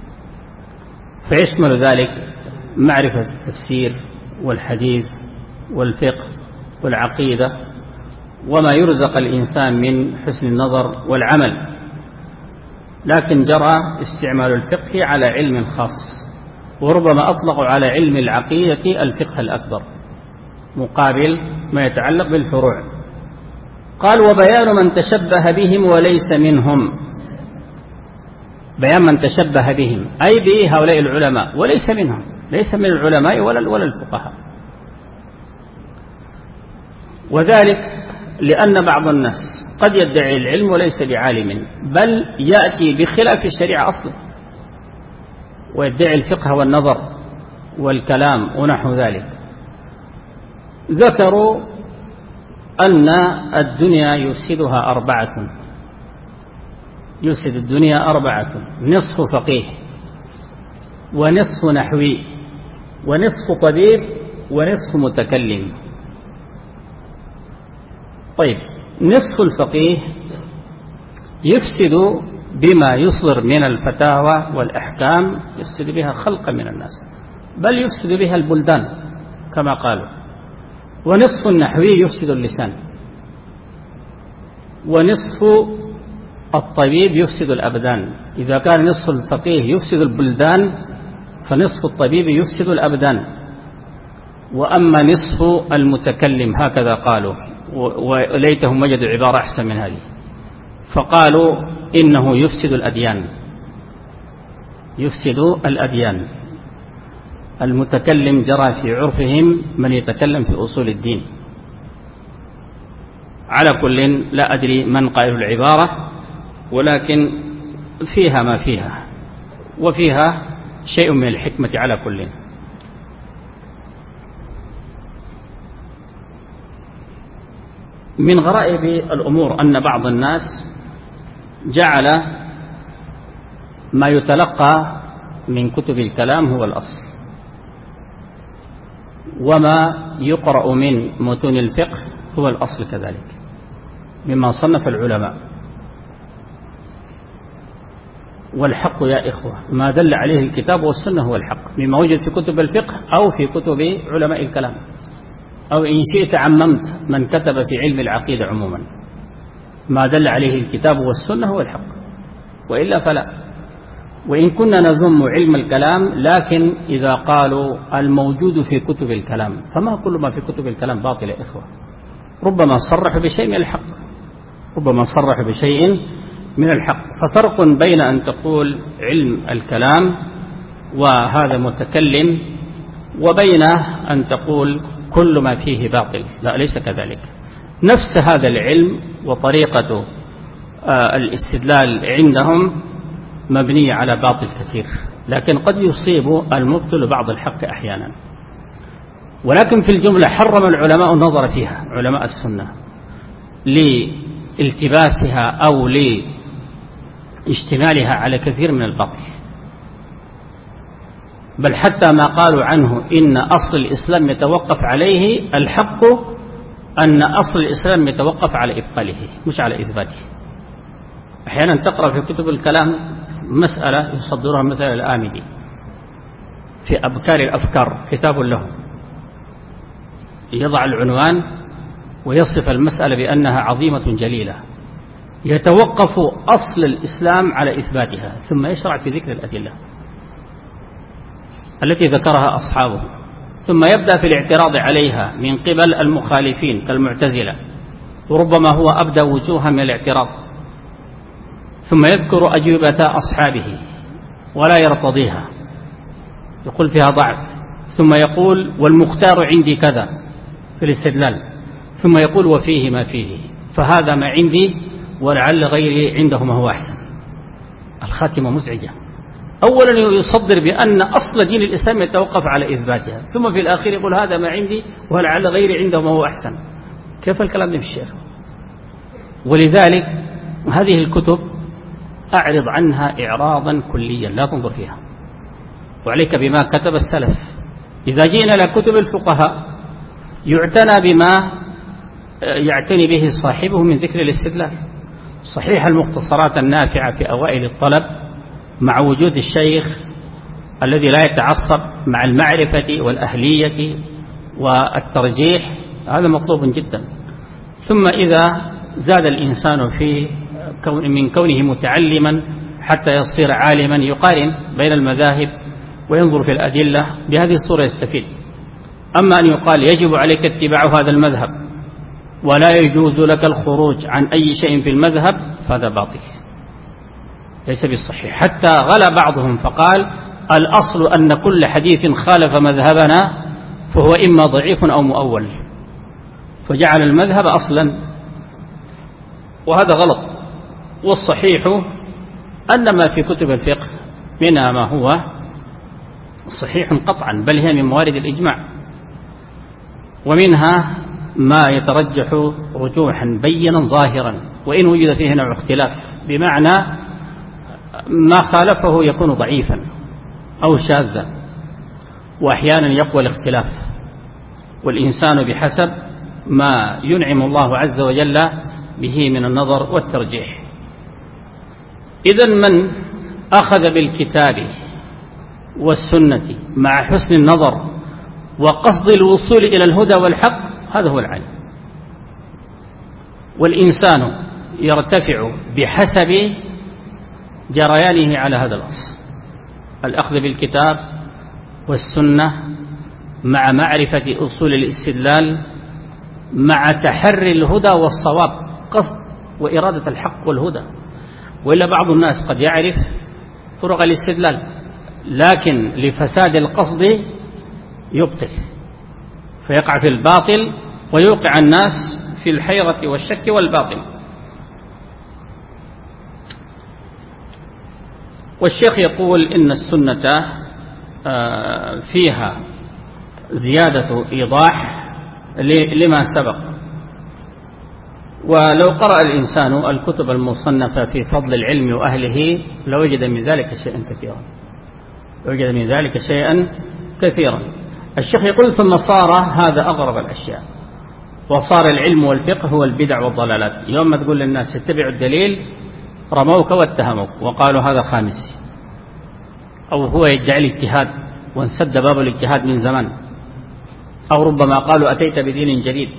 [SPEAKER 1] فيشمل ذلك معرفة التفسير والحديث والفقه والعقيدة وما يرزق الإنسان من حسن النظر والعمل. لكن جرى استعمال الفقه على علم خاص، وربما أطلقوا على علم العقيدة الفقه الأكبر مقابل ما يتعلق بالفروع. قال وبيان من تشبه بهم وليس منهم، بيان من تشبه بهم أي بهؤلاء العلماء وليس منهم، ليس من العلماء ولا ولا الفقهاء. وذلك لأن بعض الناس قد يدعي العلم وليس بعالم، بل يأتي بخلاف الشريعة أصلا ويدعي الفقه والنظر والكلام ونحو ذلك. ذكروا أن الدنيا يفسدها أربعة، يفسد الدنيا أربعة: نصف فقيه ونصف نحوي ونصف طبيب ونصف متكلم. طيب، نصف الفقيه يفسد بما يصدر من الفتاوى والأحكام، يفسد بها خلقا من الناس، بل يفسد بها البلدان كما قالوا. ونصف النحوي يفسد اللسان، ونصف الطبيب يفسد الأبدان. إذا كان نصف الفقيه يفسد البلدان فنصف الطبيب يفسد الأبدان. وأما نصف المتكلم هكذا قالوا، وليتهم وجدوا عبارة أحسن من هذه، فقالوا إنه يفسد الأديان، يفسد الأديان. المتكلم جرى في عرفهم من يتكلم في أصول الدين. على كل لا أدري من قائل العبارة، ولكن فيها ما فيها، وفيها شيء من الحكمة على كل. من غرائب الأمور أن بعض الناس جعل ما يتلقى من كتب الكلام هو الأصل، وما يقرأ من متون الفقه هو الأصل كذلك مما صنف العلماء. والحق يا إخوة ما دل عليه الكتاب والسنة هو الحق مما وجد في كتب الفقه أو في كتب علماء الكلام، أو إن شئت عممت من كتب في علم العقيدة عموما. ما دل عليه الكتاب والسنة هو الحق، وإلا فلا. وإن كنا نذم علم الكلام، لكن إذا قالوا الموجود في كتب الكلام، فما كل ما في كتب الكلام باطل يا إخوة. ربما صرح بشيء من الحق، ربما صرح بشيء من الحق. ففرق بين أن تقول علم الكلام وهذا متكلم، وبين أن تقول كل ما فيه باطل. لا، ليس كذلك. نفس هذا العلم وطريقة الاستدلال عندهم مبنية على باطل كثير، لكن قد يصيب المبطل بعض الحق أحيانا. ولكن في الجملة حرم العلماء النظر فيها، علماء السنة، لالتباسها أو لاشتمالها على كثير من الباطل. بل حتى ما قالوا عنه إن أصل الإسلام يتوقف عليه، الحق أن أصل الإسلام يتوقف على إبطاله مش على إثباته. أحيانا تقرأ في كتب الكلام مسألة يصدرها مثل الآمدي في أبكار الأفكار، كتاب له، يضع العنوان ويصف المسألة بأنها عظيمة جليلة، يتوقف أصل الإسلام على إثباتها، ثم يشرع في ذكر الأدلة التي ذكرها أصحابه، ثم يبدأ في الاعتراض عليها من قبل المخالفين كالمعتزلة، وربما هو أبدأ وجوها من الاعتراض، ثم يذكر أجوبة أصحابه ولا يرتضيها، يقول فيها ضعف، ثم يقول والمختار عندي كذا في الاستدلال، ثم يقول وفيه ما فيه، فهذا ما عندي ولعل غيري عنده ما هو أحسن. الخاتمة مزعجة. أولا يصدر بأن أصل دين الإسلام يتوقف على إثباتها، ثم في الآخر يقول هذا ما عندي ولعل غيري عنده ما هو أحسن. كيف الكلام ده في الشيخ؟ ولذلك هذه الكتب أعرض عنها إعراضا كليا، لا تنظر فيها، وعليك بما كتب السلف. إذا جئنا لكتب الفقهاء يعتنى بما يعتني به صاحبه من ذكر الاستدلال. صحيح المختصرات النافعة في أوائل الطلب مع وجود الشيخ الذي لا يتعصب، مع المعرفة والأهلية والترجيح، هذا مطلوب جدا. ثم إذا زاد الإنسان في كون من كونه متعلما حتى يصير عالما، يقارن بين المذاهب وينظر في الأدلة، بهذه الصورة يستفيد. أما أن يقال يجب عليك اتباع هذا المذهب ولا يجوز لك الخروج عن أي شيء في المذهب، فهذا باطل ليس بالصحيح. حتى غلا بعضهم فقال الأصل أن كل حديث خالف مذهبنا فهو إما ضعيف أو مؤول، فجعل المذهب أصلا، وهذا غلط. والصحيح أن ما في كتب الفقه منها ما هو صحيح قطعا، بل هي من موارد الإجماع، ومنها ما يترجح رجوحا بينا ظاهرا، وإن وجد فيه نوع اختلاف، بمعنى ما خالفه يكون ضعيفا أو شاذا، وأحيانا يقوى الاختلاف، والإنسان بحسب ما ينعم الله عز وجل به من النظر والترجيح. إذن من أخذ بالكتاب والسنة مع حسن النظر وقصد الوصول إلى الهدى والحق، هذا هو العالم. والإنسان يرتفع بحسب جريانه على هذا الأصل، الأخذ بالكتاب والسنة مع معرفة أصول الاستدلال، مع تحري الهدى والصواب، قصد وإرادة الحق والهدى. وإلا بعض الناس قد يعرف طرق الاستدلال، لكن لفساد القصد يبطل فيقع في الباطل ويوقع الناس في الحيرة والشك والباطل. والشيخ يقول إن السنة فيها زيادة إيضاح لما سبق، ولو قرأ الإنسان الكتب المصنفة في فضل العلم وأهله لوجد من ذلك شيئا كثيرا لوجد من ذلك شيئا كثيرا. الشيخ يقول ثم صار هذا أغرب الأشياء، وصار العلم والفقه هو البدع والضلالات. يوم ما تقول للناس اتبعوا الدليل رموك واتهموك وقالوا هذا خامسي، أو هو يدعي الاجتهاد وانسد باب الاجتهاد من زمان، أو ربما قالوا أتيت بدين جديد.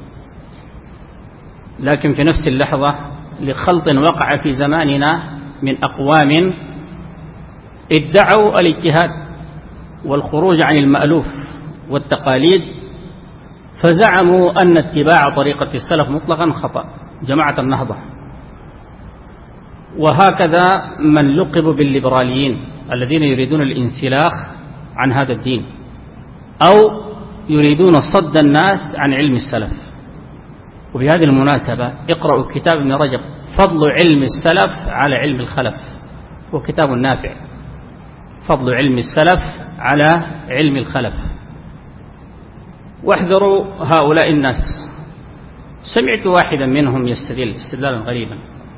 [SPEAKER 1] لكن في نفس اللحظة لخلط وقع في زماننا من أقوام ادعوا الاجتهاد والخروج عن المألوف والتقاليد، فزعموا أن اتباع طريقة السلف مطلقا خطأ، جماعة النهضة. وهكذا من لقبوا بالليبراليين الذين يريدون الانسلاخ عن هذا الدين، أو يريدون صد الناس عن علم السلف. وبهذه المناسبة اقرأوا كتاب ابن رجب فضل علم السلف على علم الخلف، وكتاب نافع، فضل علم السلف على علم الخلف. واحذروا هؤلاء الناس. سمعت واحدا منهم يستدل استدلالا غريبا،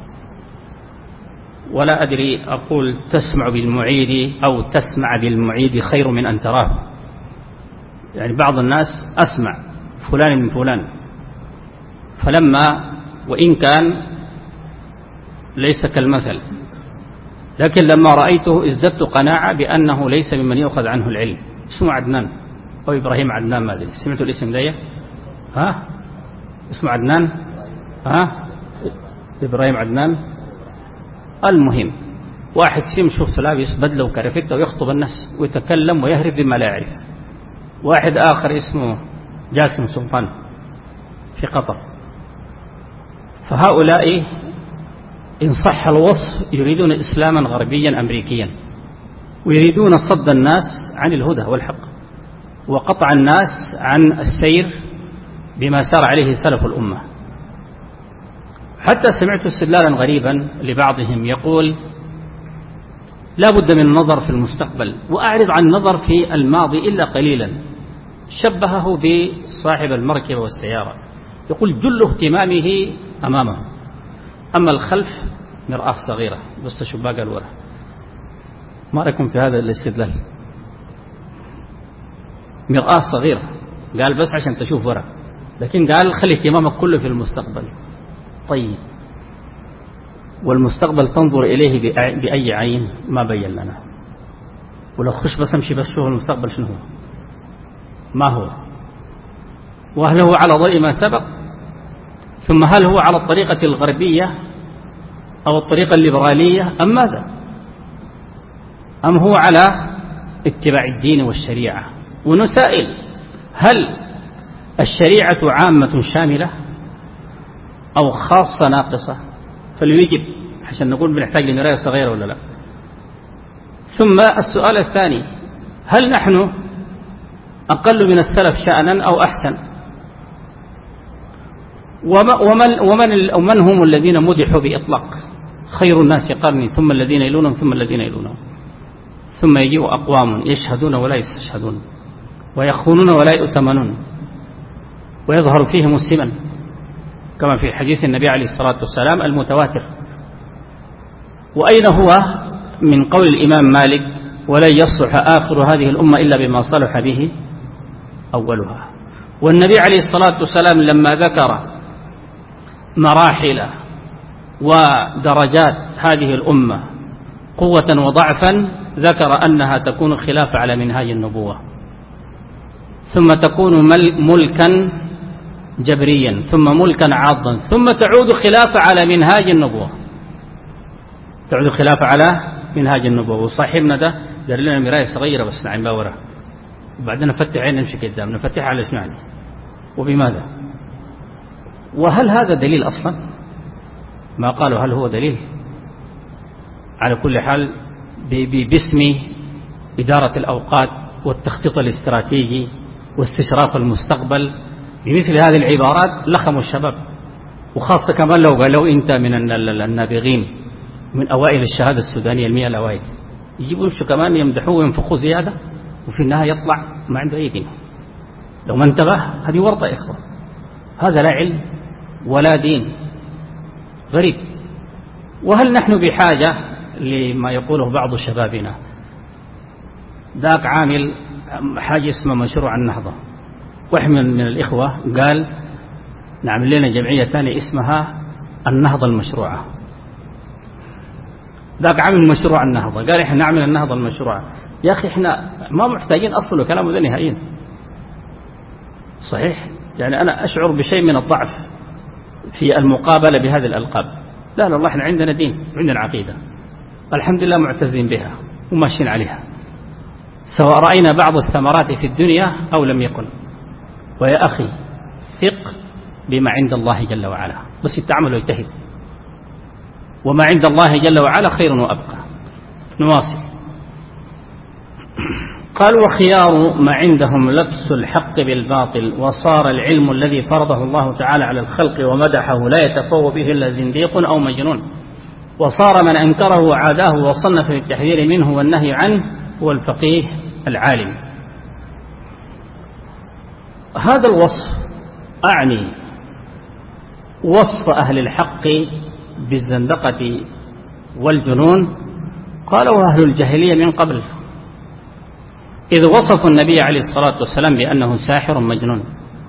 [SPEAKER 1] ولا أدري أقول تسمع بالمعيد أو تسمع بالمعيد خير من أن تراه. يعني بعض الناس أسمع فلان من فلان، فلما وإن كان ليس كالمثل، لكن لما رأيته ازددت قناعة بأنه ليس ممن يأخذ عنه العلم. اسمه عدنان أو إبراهيم عدنان، ما أدري سمعتوا الاسم ده؟ ها اسمه عدنان، ها إبراهيم عدنان. المهم واحد فيهم شفته لابس بدلة وكرفتة ويخطب الناس ويتكلم ويهرب بما لا يعرف. واحد آخر اسمه جاسم سلطان في قطر. فهؤلاء إن صح الوصف يريدون إسلاما غربيا أمريكيا، ويريدون صد الناس عن الهدى والحق وقطع الناس عن السير بما سار عليه سلف الأمة. حتى سمعت استدلالا غريبا لبعضهم يقول لا بد من النظر في المستقبل وأعرض عن النظر في الماضي إلا قليلا. شبهه بصاحب المركبة والسيارة، يقول جل اهتمامه أمامه، أما الخلف مرآة صغيرة بس شباك الوراء. ما رأيكم في هذا الاستدلال؟ مرآة صغيرة، قال بس عشان تشوف وراء، لكن قال خلي اهتمامك كله في المستقبل. طيب والمستقبل تنظر إليه بأي عين؟ ما بين لنا. ولو خش بس امشي بس شوف المستقبل شنو هو، ما هو، وهل هو على ضوء ما سبق؟ ثم هل هو على الطريقة الغربية أو الطريقة الليبرالية أم ماذا؟ أم هو على اتباع الدين والشريعة؟ ونسائل هل الشريعة عامة شاملة أو خاصة ناقصة؟ فليجب عشان نقول بنحتاج لمراية صغيرة ولا لا. ثم السؤال الثاني، هل نحن أقل من السلف شأنا أو أحسن؟ ومن, ومن, ومن هم الذين مدحوا بإطلاق؟ خير الناس قرني ثم الذين يلونهم ثم الذين يلونهم. ثم يجيء أقوام يشهدون ولا يستشهدون ويخونون ولا يؤتمنون ويظهر فيهم السمن، كما في حديث النبي عليه الصلاة والسلام المتواتر. وأين هو من قول الإمام مالك ولن يصلح آخر هذه الأمة إلا بما صلح به أولها؟ والنبي عليه الصلاة والسلام لما ذكر مراحل ودرجات هذه الأمة قوة وضعفا ذكر أنها تكون خلافة على منهاج النبوة، ثم تكون ملكا جبريا، ثم ملكا عاضا، ثم تعود خلافة على منهاج النبوة، تعود خلافة على منهاج النبوة. وصاحبنا ده دار لنا مراية صغيرة بس نعم باورة، وبعدين نفتح عين نمشي قدام، نفتحها على اسمعني وبماذا؟ وهل هذا دليل أصلا؟ ما قالوا هل هو دليل؟ على كل حال باسم إدارة الأوقات والتخطيط الاستراتيجي واستشراف المستقبل. بمثل هذه العبارات لخموا الشباب، وخاصة كمان لو قالوا أنت من النابغين من أوائل الشهادة السودانية المئة الأوائل، يجيبوا شو كمان يمدحوه وينفخوا زيادة، وفي النهاية يطلع ما عنده أي قيمة. لو ما انتبه هذه ورطة يا إخوة، هذا لا علم ولا دين، غريب. وهل نحن بحاجة لما يقوله بعض شبابنا؟ ذاك عامل حاجة اسمها مشروع النهضة، واحد من الإخوة قال نعمل لنا جمعية ثانية اسمها النهضة المشروعة. ذاك عامل مشروع النهضة، قال احنا نعمل النهضة المشروعة. يا أخي احنا ما محتاجين أصل كلامه ذا نهائيا. صحيح، يعني أنا أشعر بشيء من الضعف في المقابلة بهذه الألقاب. لا لا، الله احنا عندنا دين وعندنا عقيدة الحمد لله معتزين بها وماشيين عليها، سواء رأينا بعض الثمرات في الدنيا أو لم يكن. ويا أخي ثق بما عند الله جل وعلا، بس التعامل ويجتهد، وما عند الله جل وعلا خير وأبقى. نواصل. قال وخيار ما عندهم لبس الحق بالباطل، وصار العلم الذي فرضه الله تعالى على الخلق ومدحه لا يتفوه به إلا زنديق أو مجنون، وصار من أنكره وعاداه وصنف في التحذير منه والنهي عنه هو الفقيه العالم. هذا الوصف أعني وصف أهل الحق بالزندقة والجنون قالوا أهل الجاهلية من قبل، إذ وصفوا النبي عليه الصلاة والسلام بأنه ساحر مجنون.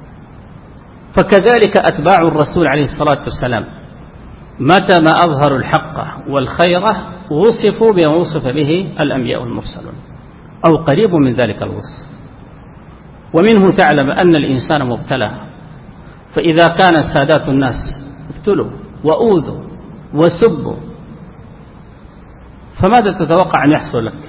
[SPEAKER 1] فكذلك أتباع الرسول عليه الصلاة والسلام متى ما أظهروا الحق والخير وصفوا بما وصف به الأنبياء والمرسلون أو قريب من ذلك الوصف. ومنه تعلم أن الإنسان مبتلى، فإذا كان سادات الناس ابتلوا وأوذوا وسبوا، فماذا تتوقع أن يحصل لك؟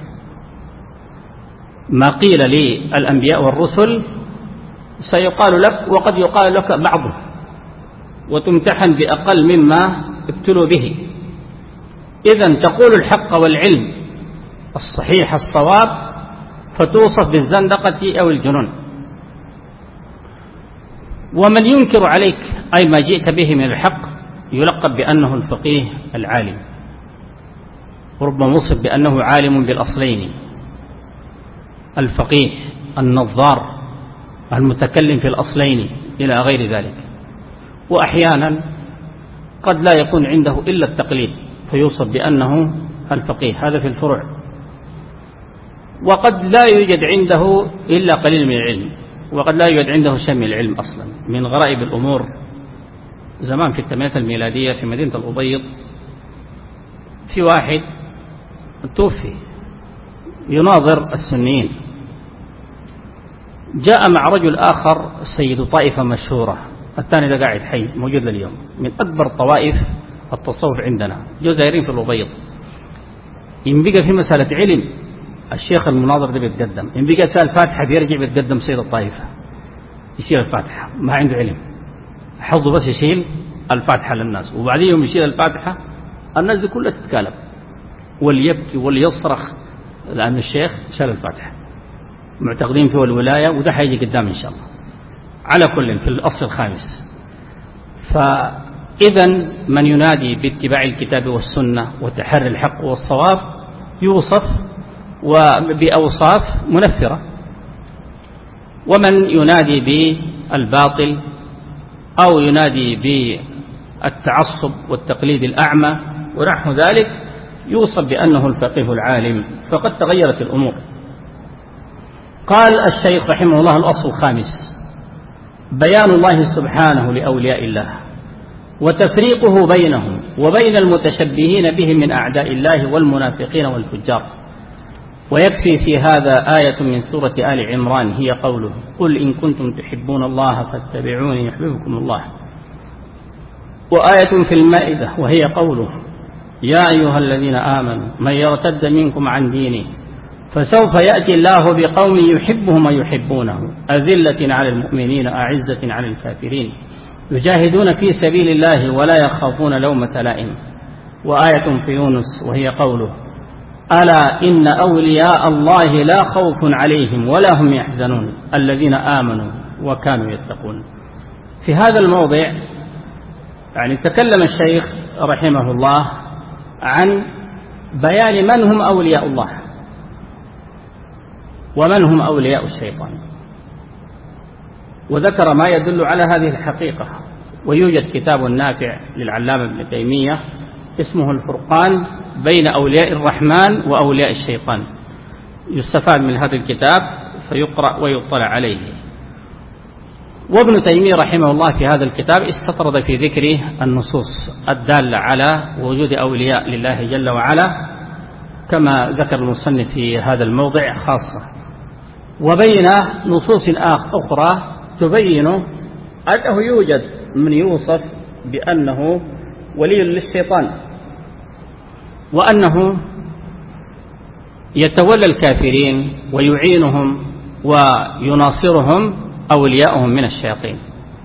[SPEAKER 1] ما قيل للأنبياء والرسل سيقال لك، وقد يقال لك بعضه، وتمتحن بأقل مما ابتلوا به. إذن تقول الحق والعلم الصحيح الصواب فتوصف بالزندقة أو الجنون. ومن ينكر عليك أي ما جئت به من الحق يلقب بأنه الفقيه العالم، وربما وصف بأنه عالم بالأصلين، الفقيه النظار المتكلم في الأصلين إلى غير ذلك. وأحيانا قد لا يكون عنده إلا التقليد فيوصف بأنه الفقيه، هذا في الفروع. وقد لا يوجد عنده إلا قليل من العلم، وقد لا يوجد عنده شيء من العلم أصلا. من غرائب الأمور زمان في الثمانينات الميلادية في مدينة الأبيض في واحد توفي يناظر السنيين، جاء مع رجل آخر سيد طائفة مشهورة، الثاني ده قاعد حي موجود لليوم، من أكبر طوائف التصوف عندنا، جزائرين في الأبيض. إن بقى في مسألة علم الشيخ المناظر ده بيتقدم، إن بقى فيها الفاتحة بيرجع بيتقدم سيد الطائفة يشيل الفاتحة، ما عنده علم، حظه بس يشيل الفاتحة للناس، وبعدين يوم يشيل الفاتحة الناس دي كلها تتكالب وليبكي وليصرخ لأن الشيخ شال الفاتحة، معتقدين فيه الولاية، وده حيجي قدام إن شاء الله. على كل في الأصل الخامس. فإذا من ينادي باتباع الكتاب والسنة وتحري الحق والصواب يوصف وبأوصاف منفرة، ومن ينادي بالباطل أو ينادي بالتعصب والتقليد الأعمى ونحو ذلك يوصف بأنه الفقيه العالم. فقد تغيرت الأمور. قال الشيخ رحمه الله الأصل الخامس بيان الله سبحانه لأولياء الله وتفريقه بينهم وبين المتشبهين بهم من أعداء الله والمنافقين والفجار. ويكفي في هذا آية من سورة آل عمران هي قوله قل إن كنتم تحبون الله فاتبعوني يحببكم الله. وآية في المائدة وهي قوله يا أيها الذين آمنوا من يرتد منكم عن دينه فسوف يأتي الله بقوم يحبهم ويحبونه أذلة على المؤمنين أعزة على الكافرين يجاهدون في سبيل الله ولا يخافون لومة لائم. وآية في يونس وهي قوله ألا إن أولياء الله لا خوف عليهم ولا هم يحزنون الذين آمنوا وكانوا يتقون. في هذا الموضع يعني تكلم الشيخ رحمه الله عن بيان من هم أولياء الله ومن هم أولياء الشيطان، وذكر ما يدل على هذه الحقيقة. ويوجد كتاب نافع للعلامة ابن تيمية اسمه الفرقان بين أولياء الرحمن وأولياء الشيطان، يستفاد من هذا الكتاب فيقرأ ويطلع عليه. وابن تيمية رحمه الله في هذا الكتاب استطرد في ذكره النصوص الدالة على وجود أولياء لله جل وعلا كما ذكر المصنف في هذا الموضع خاصة، وبين نصوص أخرى تبين أنه يوجد من يوصف بأنه ولي للشيطان، وأنه يتولى الكافرين ويعينهم ويناصرهم أولياءهم من الشياطين،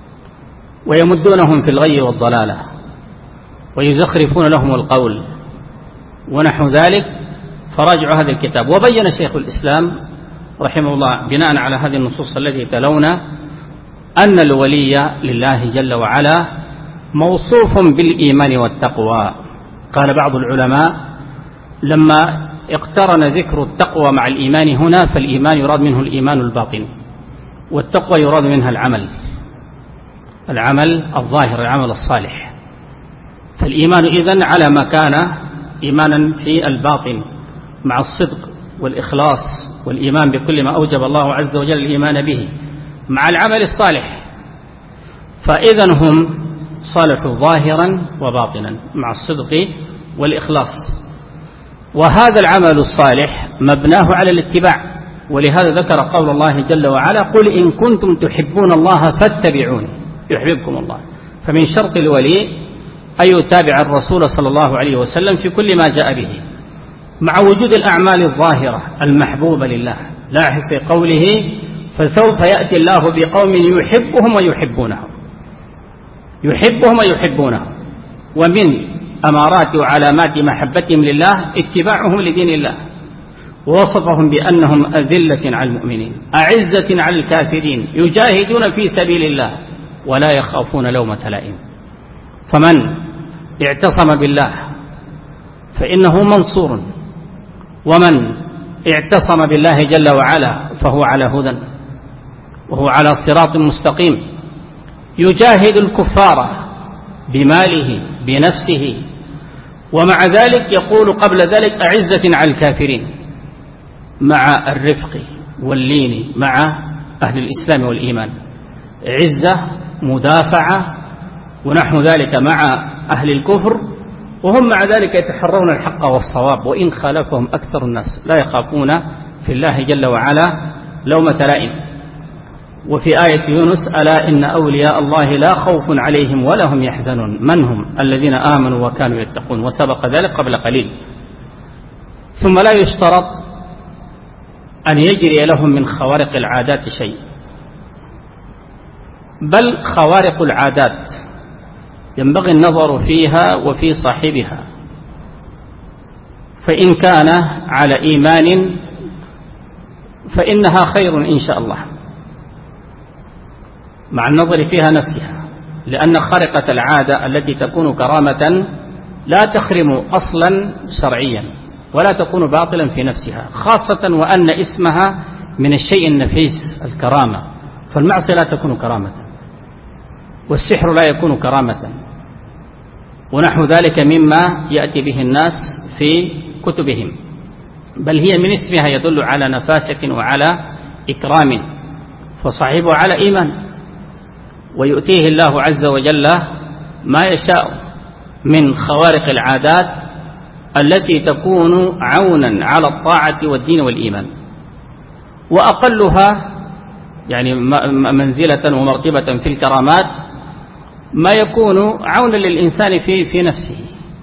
[SPEAKER 1] ويمدونهم في الغي والضلالة ويزخرفون لهم القول ونحو ذلك. فراجعوا هذا الكتاب. وبين شيخ الإسلام رحمه الله بناء على هذه النصوص التي تلونا أن الولي لله جل وعلا موصوف بالإيمان والتقوى. قال بعض العلماء لما اقترن ذكر التقوى مع الإيمان هنا فالإيمان يراد منه الإيمان الباطن، والتقوى يراد منها العمل العمل الظاهر العمل الصالح. فالإيمان إذن على ما كان إيمانا في الباطن مع الصدق والإخلاص والإيمان بكل ما أوجب الله عز وجل الإيمان به مع العمل الصالح. فإذن هم صالحوا ظاهرا وباطنا مع الصدق والإخلاص. وهذا العمل الصالح مبناه على الاتباع، ولهذا ذكر قول الله جل وعلا قل إن كنتم تحبون الله فاتبعوني يحببكم الله. فمن شرط الولي أن يتابع الرسول صلى الله عليه وسلم في كل ما جاء به مع وجود الأعمال الظاهرة المحبوبة لله. لاحظ في قوله فسوف يأتي الله بقوم يحبهم ويحبونه يحبهم ويحبونه. ومن أمارات وعلامات محبتهم لله اتباعهم لدين الله. ووصفهم بأنهم أذلة على المؤمنين أعزة على الكافرين يجاهدون في سبيل الله ولا يخافون لومة لائم. فمن اعتصم بالله فإنه منصور، ومن اعتصم بالله جل وعلا فهو على هدى وهو على صراط مستقيم. يجاهد الكفار بماله بنفسه، ومع ذلك يقول قبل ذلك أعزة على الكافرين مع الرفق واللين مع أهل الإسلام والإيمان. عزة مدافعة ونحو ذلك مع أهل الكفر، وهم مع ذلك يتحرون الحق والصواب وإن خالفهم أكثر الناس لا يخافون في الله جل وعلا لومة لائم. وفي آية يونس ألا إن أولياء الله لا خوف عليهم ولا هم يحزنون من هم الذين آمنوا وكانوا يتقون، وسبق ذلك قبل قليل. ثم لا يشترط أن يجري لهم من خوارق العادات شيء، بل خوارق العادات ينبغي النظر فيها وفي صاحبها، فإن كان على إيمان فإنها خير إن شاء الله مع النظر فيها نفسها، لأن خارقة العادة التي تكون كرامة لا تخرم أصلا شرعيا ولا تكون باطلا في نفسها، خاصة وأن اسمها من الشيء النفيس الكرامة. فالمعصية لا تكون كرامة، والسحر لا يكون كرامة، ونحو ذلك مما يأتي به الناس في كتبهم، بل هي من اسمها يدل على نفاسة وعلى إكرام، فصاحبه على إيمان ويؤتيه الله عز وجل ما يشاء من خوارق العادات التي تكون عونا على الطاعة والدين والإيمان. وأقلها يعني منزلة ومرتبة في الكرامات ما يكون عونا للإنسان في في نفسه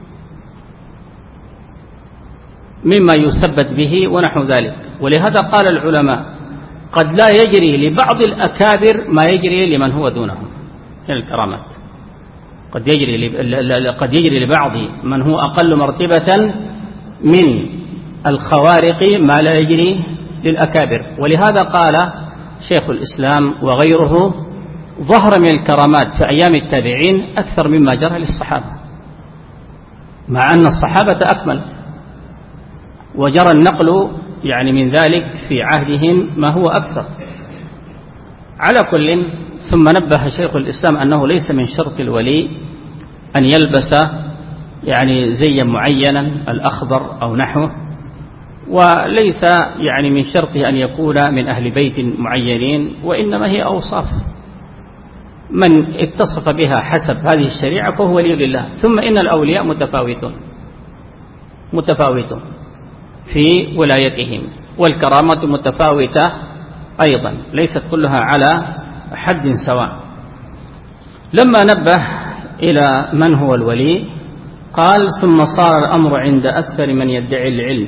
[SPEAKER 1] مما يثبت به ونحو ذلك. ولهذا قال العلماء قد لا يجري لبعض الأكابر ما يجري لمن هو دونهم من الكرامات، قد يجري قد يجري لبعض من هو أقل مرتبة من الخوارق ما لا يجري للأكابر. ولهذا قال شيخ الإسلام وغيره: ظهر من الكرامات في أيام التابعين أكثر مما جرى للصحابة، مع أن الصحابة أكمل، وجرى النقل يعني من ذلك في عهدهم ما هو أكثر. على كل، ثم نبه شيخ الإسلام أنه ليس من شرط الولي أن يلبس يعني زيا معينا الأخضر أو نحوه، وليس يعني من شرطه أن يكون من أهل بيت معينين، وإنما هي أوصاف من اتصف بها حسب هذه الشريعة فهو ولي لله. ثم إن الأولياء متفاوتون متفاوتون في ولايتهم، والكرامة متفاوتة أيضا، ليست كلها على حد سواء. لما نبه إلى من هو الولي قال: ثم صار الأمر عند أكثر من يدعي العلم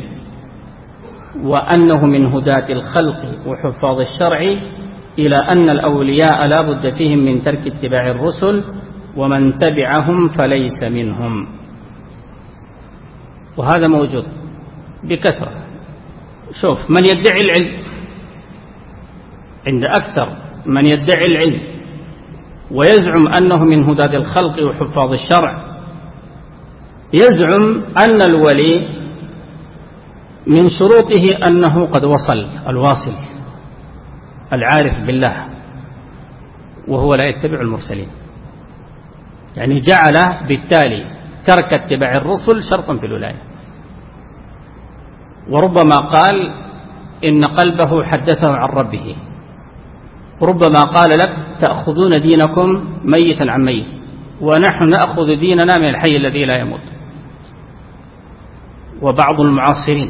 [SPEAKER 1] وأنه من هداة الخلق وحفاظ الشرع إلى أن الأولياء لا بد فيهم من ترك اتباع الرسل، ومن تبعهم فليس منهم. وهذا موجود بكثرة. شوف، من يدعي العلم عند أكثر من يدعي العلم ويزعم أنه من هداة الخلق وحفاظ الشرع، يزعم أن الولي من شروطه أنه قد وصل، الواصل العارف بالله، وهو لا يتبع المرسلين. يعني جعل بالتالي ترك اتباع الرسل شرطا في الولاية. وربما قال إن قلبه حدثه عن ربه، وربما قال لك: تأخذون دينكم ميتا عن ميت، ونحن نأخذ ديننا من الحي الذي لا يموت. وبعض المعاصرين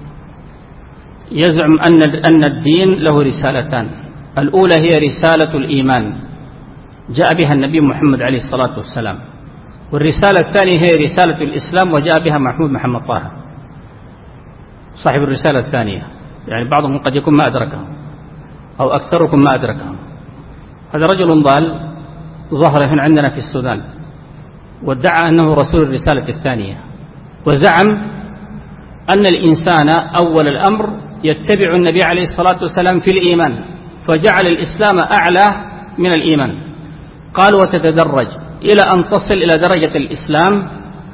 [SPEAKER 1] يزعم أن أن الدين له رسالتان: الأولى هي رسالة الإيمان جاء بها النبي محمد عليه الصلاة والسلام، والرسالة الثانية هي رسالة الإسلام وجاء بها محمود محمد طه صاحب الرسالة الثانية. يعني بعضهم قد يكون ما أدركه، أو أكثركم ما أدركه. هذا رجل ضال ظهر هنا عندنا في السودان، وادعى أنه رسول الرسالة الثانية، وزعم أن الإنسان أول الأمر يتبع النبي عليه الصلاة والسلام في الإيمان، فجعل الإسلام أعلى من الإيمان. قال: وتتدرج إلى أن تصل إلى درجة الإسلام.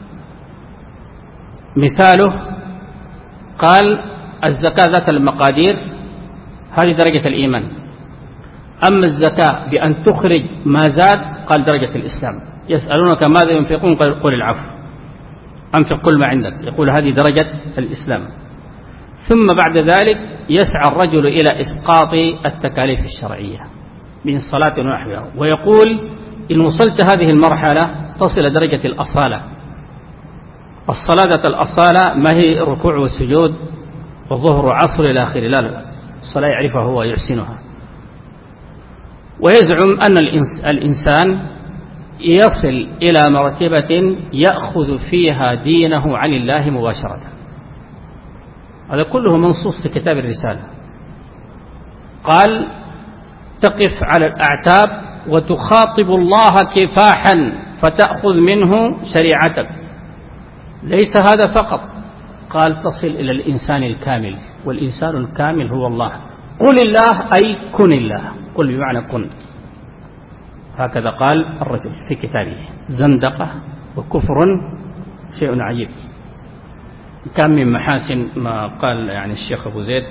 [SPEAKER 1] مثاله قال: الزكاة ذات المقادير هذه درجة الإيمان، أما الزكاة بأن تخرج ما زاد قال درجة الإسلام. يسألونك ماذا ينفقون قل العفو، أنفق كل ما عندك، يقول هذه درجة الإسلام. ثم بعد ذلك يسعى الرجل إلى إسقاط التكاليف الشرعية من صلاة ونحوها، ويقول: إن وصلت هذه المرحلة تصل درجة الأصالة. الصلاة ذات الأصالة ما هي الركوع والسجود والظهر وعصر إلى آخره، لا لا، الصلاة يعرفها هو يحسنها. ويزعم أن الإنسان يصل إلى مرتبة يأخذ فيها دينه عن الله مباشرة. هذا كله منصوص في كتاب الرسالة. قال: تقف على الأعتاب وتخاطب الله كفاحا فتأخذ منه شريعتك. ليس هذا فقط، قال: تصل إلى الإنسان الكامل، والإنسان الكامل هو الله. قل الله أي كن الله، قل بمعنى كن. هكذا قال الرجل في كتابه. زندقة وكفر شيء عجيب. كان من محاسن ما قال يعني الشيخ أبو زيد،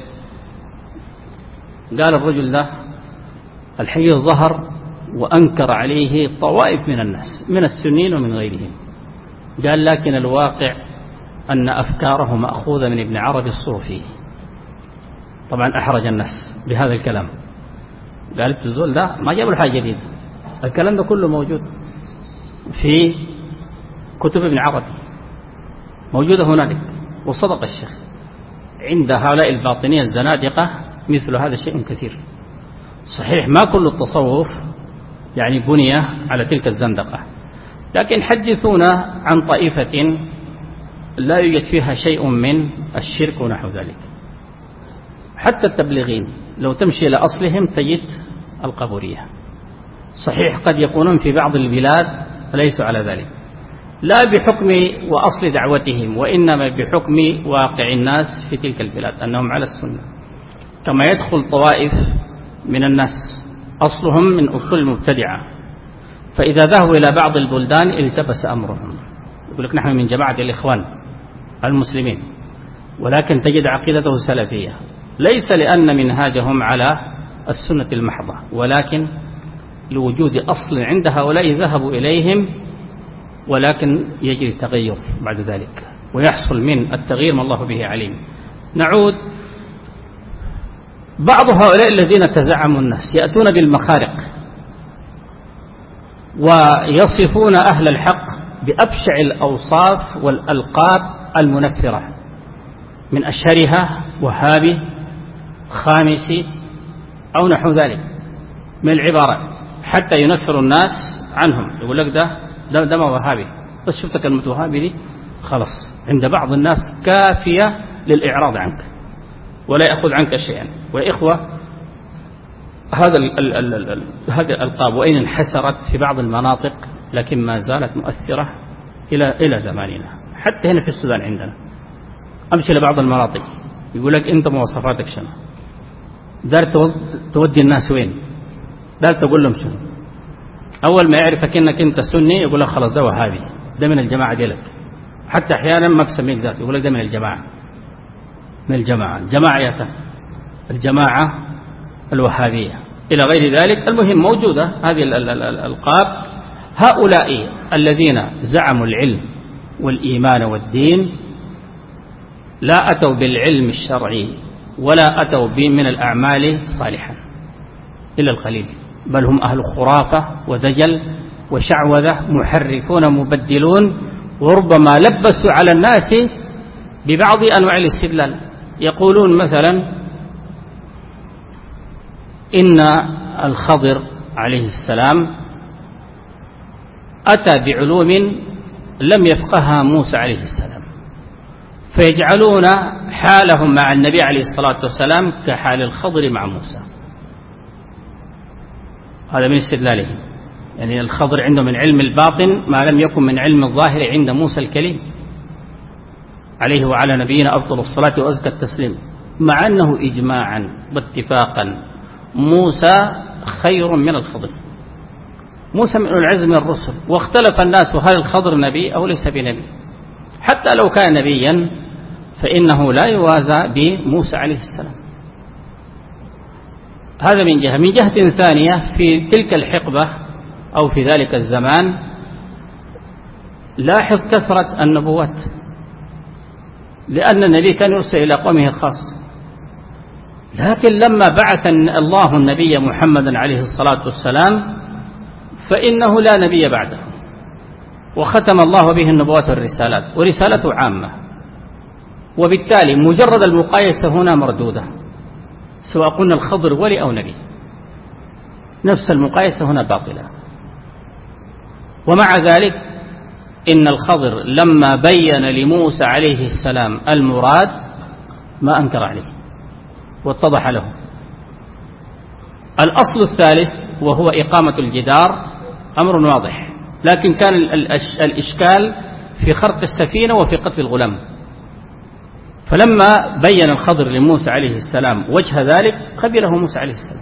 [SPEAKER 1] قال الرجل ده الحي ظهر وأنكر عليه طوائف من الناس من السنين ومن غيرهم. قال: لكن الواقع أن أفكاره مأخوذة من ابن عربي الصوفي. طبعا أحرج الناس بهذا الكلام. قال: الزول ده ما جاب له حاجة جديدة، الكلام ده كله موجود في كتب ابن عربي، موجودة هنالك. وصدق الشيخ، عند هؤلاء الباطنية الزنادقة مثل هذا شيء كثير. صحيح ما كل التصوف يعني بني على تلك الزندقة، لكن حدثونا عن طائفة لا يوجد فيها شيء من الشرك ونحو ذلك. حتى التبليغين لو تمشي إلى أصلهم تجد القبورية. صحيح قد يكونون في بعض البلاد ليسوا على ذلك، لا بحكم وأصل دعوتهم، وإنما بحكم واقع الناس في تلك البلاد أنهم على السنة. كما يدخل طوائف من الناس أصلهم من أصول المبتدعة، فإذا ذهبوا إلى بعض البلدان التبس أمرهم، يقول لك نحن من جماعة الإخوان المسلمين، ولكن تجد عقيدته سلفية، ليس لأن منهاجهم على السنة المحضة، ولكن لوجود أصل عند هؤلاء ذهبوا إليهم، ولكن يجري تغير بعد ذلك، ويحصل من التغيير ما الله به عليم. نعود. بعض هؤلاء الذين تزعموا الناس يأتون بالمخارق ويصفون أهل الحق بأبشع الأوصاف والألقاب المنفرة، من أشهرها وهابي، خامسي، أو نحو ذلك من العبارات، حتى ينفر الناس عنهم. يقول لك ده ده, ده ما وهابي، بس شفت كلمة وهابي دي خلاص عند بعض الناس كافية للإعراض عنك ولا يأخذ عنك شيئا. وإخوة، هذا ال ال ال ال هذه الألقاب وإن انحسرت في بعض المناطق لكن ما زالت مؤثرة إلى إلى زماننا. حتى هنا في السودان عندنا أمشي لبعض المناطق يقول لك أنت مواصفاتك شنو، دار تودي الناس وين، دار تقول لهم شنو. أول ما يعرفك إنك أنت سني يقول لك خلاص ده وهابي، ده من الجماعة ديلك. حتى أحيانا ما بسميك ذات، يقول لك ده من الجماعة، من الجماعة الجماعة يا الجماعة الوهابية إلى غير ذلك. المهم موجودة هذه الألقاب. هؤلاء الذين زعموا العلم والإيمان والدين لا أتوا بالعلم الشرعي ولا أتوا من الأعمال صالحا إلا القليل، بل هم أهل خرافة ودجل وشعوذة، محرفون مبدلون، وربما لبسوا على الناس ببعض أنواع الاستدلال. يقولون مثلا إن الخضر عليه السلام أتى بعلوم لم يفقهها موسى عليه السلام، فيجعلون حالهم مع النبي عليه الصلاة والسلام كحال الخضر مع موسى. هذا من استدلالهم، يعني الخضر عنده من علم الباطن ما لم يكن من علم الظاهر عند موسى الكليم عليه وعلى نبينا أفضل الصلاة وأزكى التسليم، مع أنه إجماعا واتفاقا موسى خير من الخضر. موسى من العزم من الرسل، واختلف الناس هل الخضر نبي أو ليس بنبي. حتى لو كان نبيا فإنه لا يوازى بموسى عليه السلام. هذا من جهة. من جهة ثانية، في تلك الحقبة أو في ذلك الزمان لاحظ كثرة النبوات، لأن النبي كان يرسل إلى قومه خاصة، لكن لما بعث الله النبي محمدا عليه الصلاة والسلام فإنه لا نبي بعده، وختم الله به النبوات والرسالات، ورسالته عامة، وبالتالي مجرد المقايسة هنا مردودة، سواء قلنا الخضر ولي أو نبي، نفس المقايسة هنا باطلة. ومع ذلك إن الخضر لما بين لموسى عليه السلام المراد ما أنكر عليه واتضح له. الأصل الثالث وهو إقامة الجدار أمر واضح، لكن كان الإشكال في خرق السفينة وفي قتل الغلام. فلما بين الخضر لموسى عليه السلام وجه ذلك قبله موسى عليه السلام،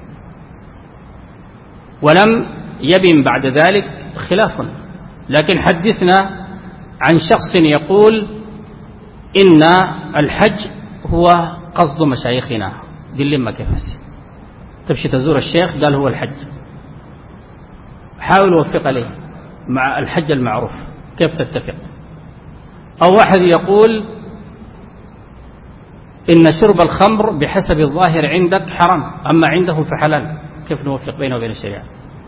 [SPEAKER 1] ولم يبن بعد ذلك خلاف. لكن حدثنا عن شخص يقول إن الحج هو قصد مشايخنا، دل ما كيف تمشي تزور الشيخ قال هو الحج، حاول وفق عليه مع الحج المعروف كيف تتفق. أو واحد يقول إن شرب الخمر بحسب الظاهر عندك حرام أما عنده فحلال، كيف نوفق بينه وبين الشريعة؟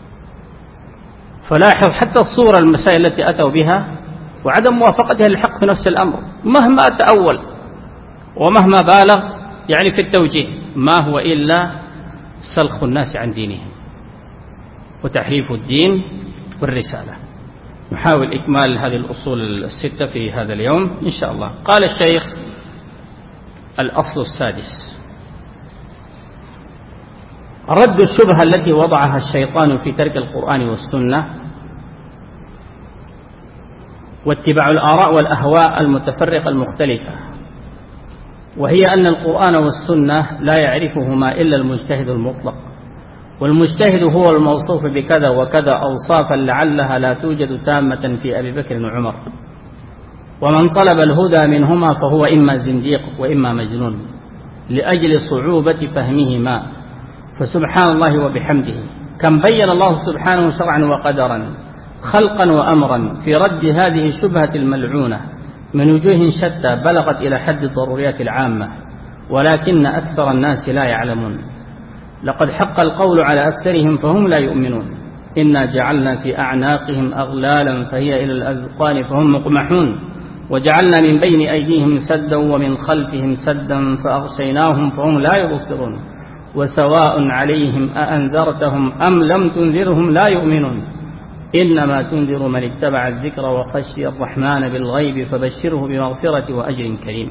[SPEAKER 1] فلاحظ حتى الصورة المسائل التي أتوا بها وعدم موافقتها للحق في نفس الأمر، مهما تأول ومهما بالغ يعني في التوجيه، ما هو إلا سلخ الناس عن دينهم وتحريف الدين والرسالة. نحاول إكمال هذه الأصول الستة في هذا اليوم إن شاء الله. قال الشيخ: الأصل السادس: رد الشبهة التي وضعها الشيطان في ترك القرآن والسنة، واتباع الآراء والأهواء المتفرقة المختلفة، وهي أن القرآن والسنة لا يعرفهما إلا المجتهد المطلق، والمجتهد هو الموصوف بكذا وكذا أوصافا لعلها لا توجد تامة في أبي بكر وعمر، ومن طلب الهدى منهما فهو إما زنديق وإما مجنون لأجل صعوبة فهمهما. فسبحان الله وبحمده كم بين الله سبحانه شرعا وقدرا خلقا وأمرا في رد هذه الشبهة الملعونة من وجوه شتى بلغت إلى حد الضروريات العامة، ولكن أكثر الناس لا يعلمون. لقد حق القول على أكثرهم فهم لا يؤمنون. إنا جعلنا في أعناقهم أغلالا فهي إلى الأذقان فهم مقمحون، وجعلنا من بين أيديهم سدا ومن خلفهم سدا فأغشيناهم فهم لا يبصرون، وسواء عليهم أأنذرتهم أم لم تنذرهم لا يؤمنون، إنما تنذر من اتبع الذكر وخشي الرحمن بالغيب فبشره بمغفرة وأجر كريم.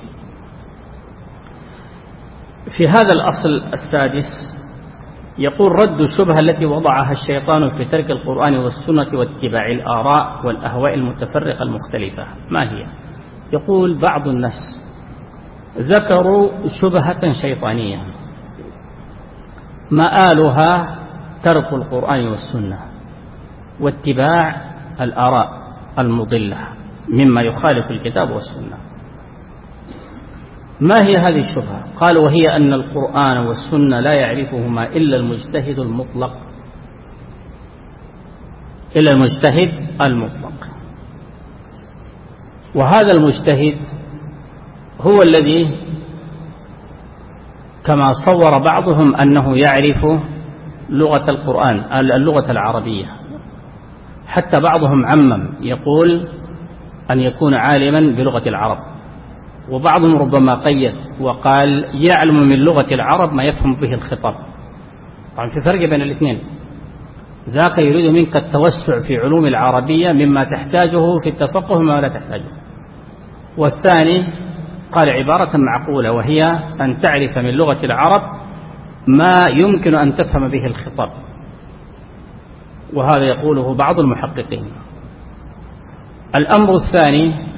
[SPEAKER 1] في هذا الأصل السادس يقول رد الشبهة التي وضعها الشيطان في ترك القرآن والسنة واتباع الآراء والأهواء المتفرقة المختلفة. ما هي؟ يقول بعض الناس ذكروا شبهة شيطانية مآلها ترك القرآن والسنة واتباع الآراء المضلة مما يخالف الكتاب والسنة. ما هي هذه الشبهة؟ قال وهي أن القرآن والسنة لا يعرفهما إلا المجتهد المطلق، إلا المجتهد المطلق. وهذا المجتهد هو الذي كما صور بعضهم أنه يعرف لغة القرآن اللغة العربية، حتى بعضهم عمم يقول أن يكون عالما بلغة العرب، وبعضهم ربما قيد وقال يعلم من لغة العرب ما يفهم به الخطاب. طبعا في فرق بين الاثنين، ذاك يريد منك التوسع في علوم العربية مما تحتاجه في التفقه وما لا تحتاجه، والثاني قال عبارة معقولة وهي أن تعرف من لغة العرب ما يمكن أن تفهم به الخطاب، وهذا يقوله بعض المحققين. الأمر الثاني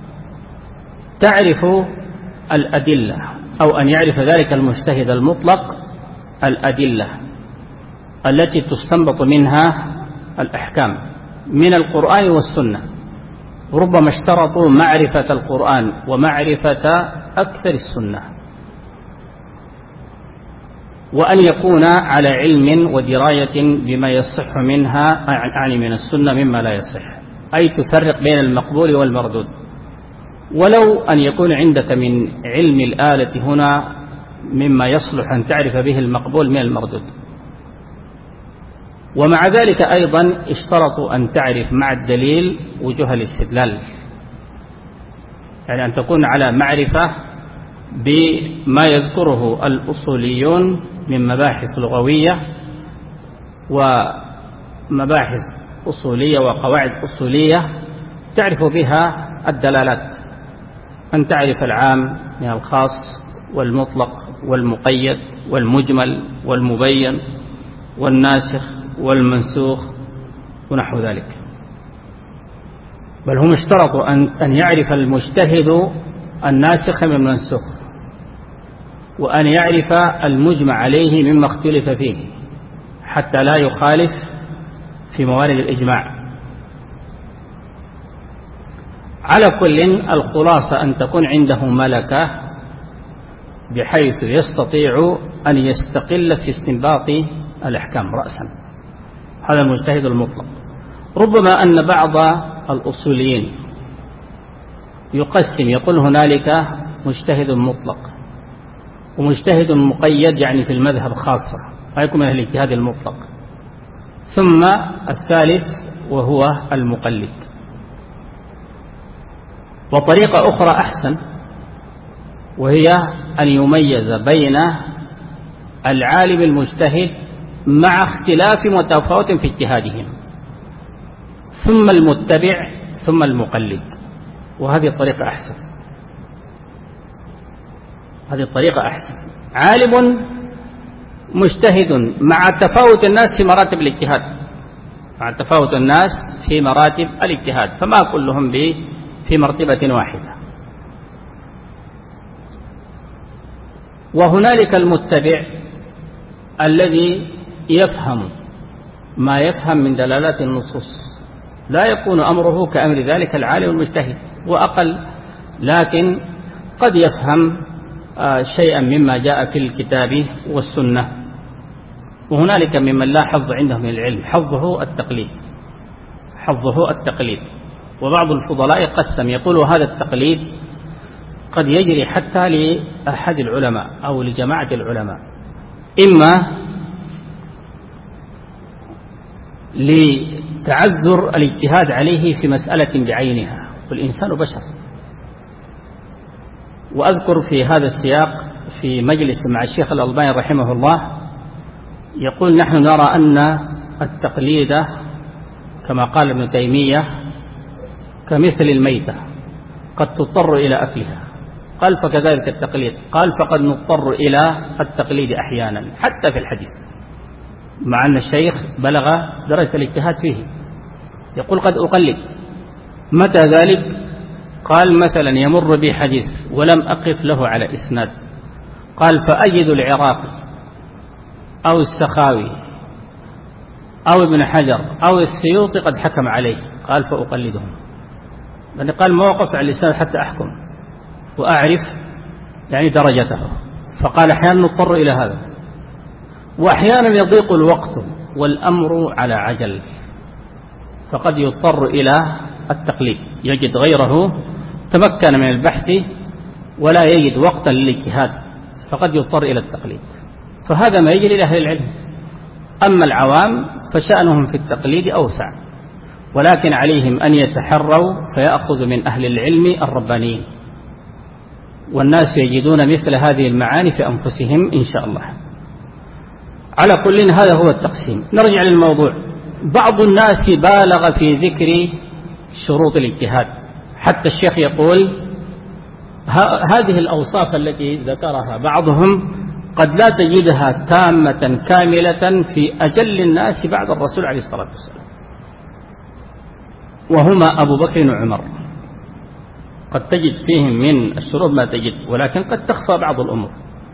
[SPEAKER 1] تعرف الأدلة، أو أن يعرف ذلك المجتهد المطلق الأدلة التي تستنبط منها الأحكام من القرآن والسنة. ربما اشترطوا معرفة القرآن ومعرفة أكثر السنة، وأن يكون على علم ودراية بما يصح منها يعني من السنة مما لا يصح، أي تفرق بين المقبول والمردود، ولو أن يكون عندك من علم الآلة هنا مما يصلح أن تعرف به المقبول من المردود. ومع ذلك أيضا اشترطوا أن تعرف مع الدليل وجوه الاستدلال، يعني أن تكون على معرفة بما يذكره الأصوليون من مباحث لغوية ومباحث أصولية وقواعد أصولية تعرف بها الدلالات، أن تعرف العام من الخاص والمطلق والمقيد والمجمل والمبين والناسخ والمنسوخ ونحو ذلك. بل هم اشترطوا أن يعرف المجتهد الناسخ من المنسوخ، وأن يعرف المجمع عليه مما اختلف فيه حتى لا يخالف في موارد الإجماع. على كل الخلاصة أن تكون عنده ملكة بحيث يستطيع أن يستقل في استنباط الأحكام رأسا، هذا المجتهد المطلق. ربما أن بعض الأصوليين يقسم يقول هنالك مجتهد مطلق ومجتهد مقيد، يعني في المذهب خاصة ما يكون من الاجتهاد المطلق، ثم الثالث وهو المقلد. وطريقة أخرى أحسن، وهي أن يميز بين العالم المجتهد مع اختلاف وتفاوت في اجتهادهم، ثم المتبع ثم المقلد، وهذه الطريقة أحسن. هذه الطريقة أحسن، عالم مجتهد مع تفاوت الناس في مراتب الاجتهاد، مع تفاوت الناس في مراتب الاجتهاد، فما كلهم في مرتبة واحدة. وهنالك المتبع الذي يفهم ما يفهم من دلالات النصوص، لا يكون أمره كأمر ذلك العالم المجتهد وأقل، لكن قد يفهم شيئا مما جاء في الكتاب والسنة. وهنالك ممن لا حظ عنده من العلم، حظه التقليد حظه التقليد وبعض الفضلاء قسم يقول هذا التقليد قد يجري حتى لأحد العلماء أو لجماعة العلماء، إما لتعذر الاجتهاد عليه في مسألة بعينها، والإنسان بشر. وأذكر في هذا السياق في مجلس مع الشيخ الألباني رحمه الله يقول نحن نرى أن التقليد كما قال ابن تيمية كمثل الميتة قد تضطر إلى أكلها. قال فكذلك التقليد، قال فقد نضطر إلى التقليد أحيانا حتى في الحديث، مع أن الشيخ بلغ درجة الاجتهاد فيه. يقول قد أقلد. متى ذلك؟ قال مثلا يمر بي حديث ولم أقف له على إسناد، قال فأجد العراقي أو السخاوي أو ابن حجر أو السيوطي قد حكم عليه، قال فأقلدهم. يعني قال ما وقفت على الإسناد حتى أحكم وأعرف يعني درجته. فقال أحيانا نضطر إلى هذا، وأحيانا يضيق الوقت والأمر على عجل، فقد يضطر إلى التقليد، يجد غيره تمكن من البحث ولا يجد وقتا للاجتهاد فقد يضطر إلى التقليد. فهذا ما يجري لأهل العلم. أما العوام فشأنهم في التقليد أوسع، ولكن عليهم أن يتحروا فيأخذ من أهل العلم الربانيين، والناس يجدون مثل هذه المعاني في أنفسهم إن شاء الله. على كل هذا هو التقسيم. نرجع للموضوع. بعض الناس بالغ في ذكر شروط الاجتهاد، حتى الشيخ يقول هذه الأوصاف التي ذكرها بعضهم قد لا تجدها تامة كاملة في أجل الناس بعد الرسول عليه الصلاة والسلام، وهما أبو بكر وعمر. قد تجد فيهم من الشروط ما تجد، ولكن قد تخفى بعض الأمور.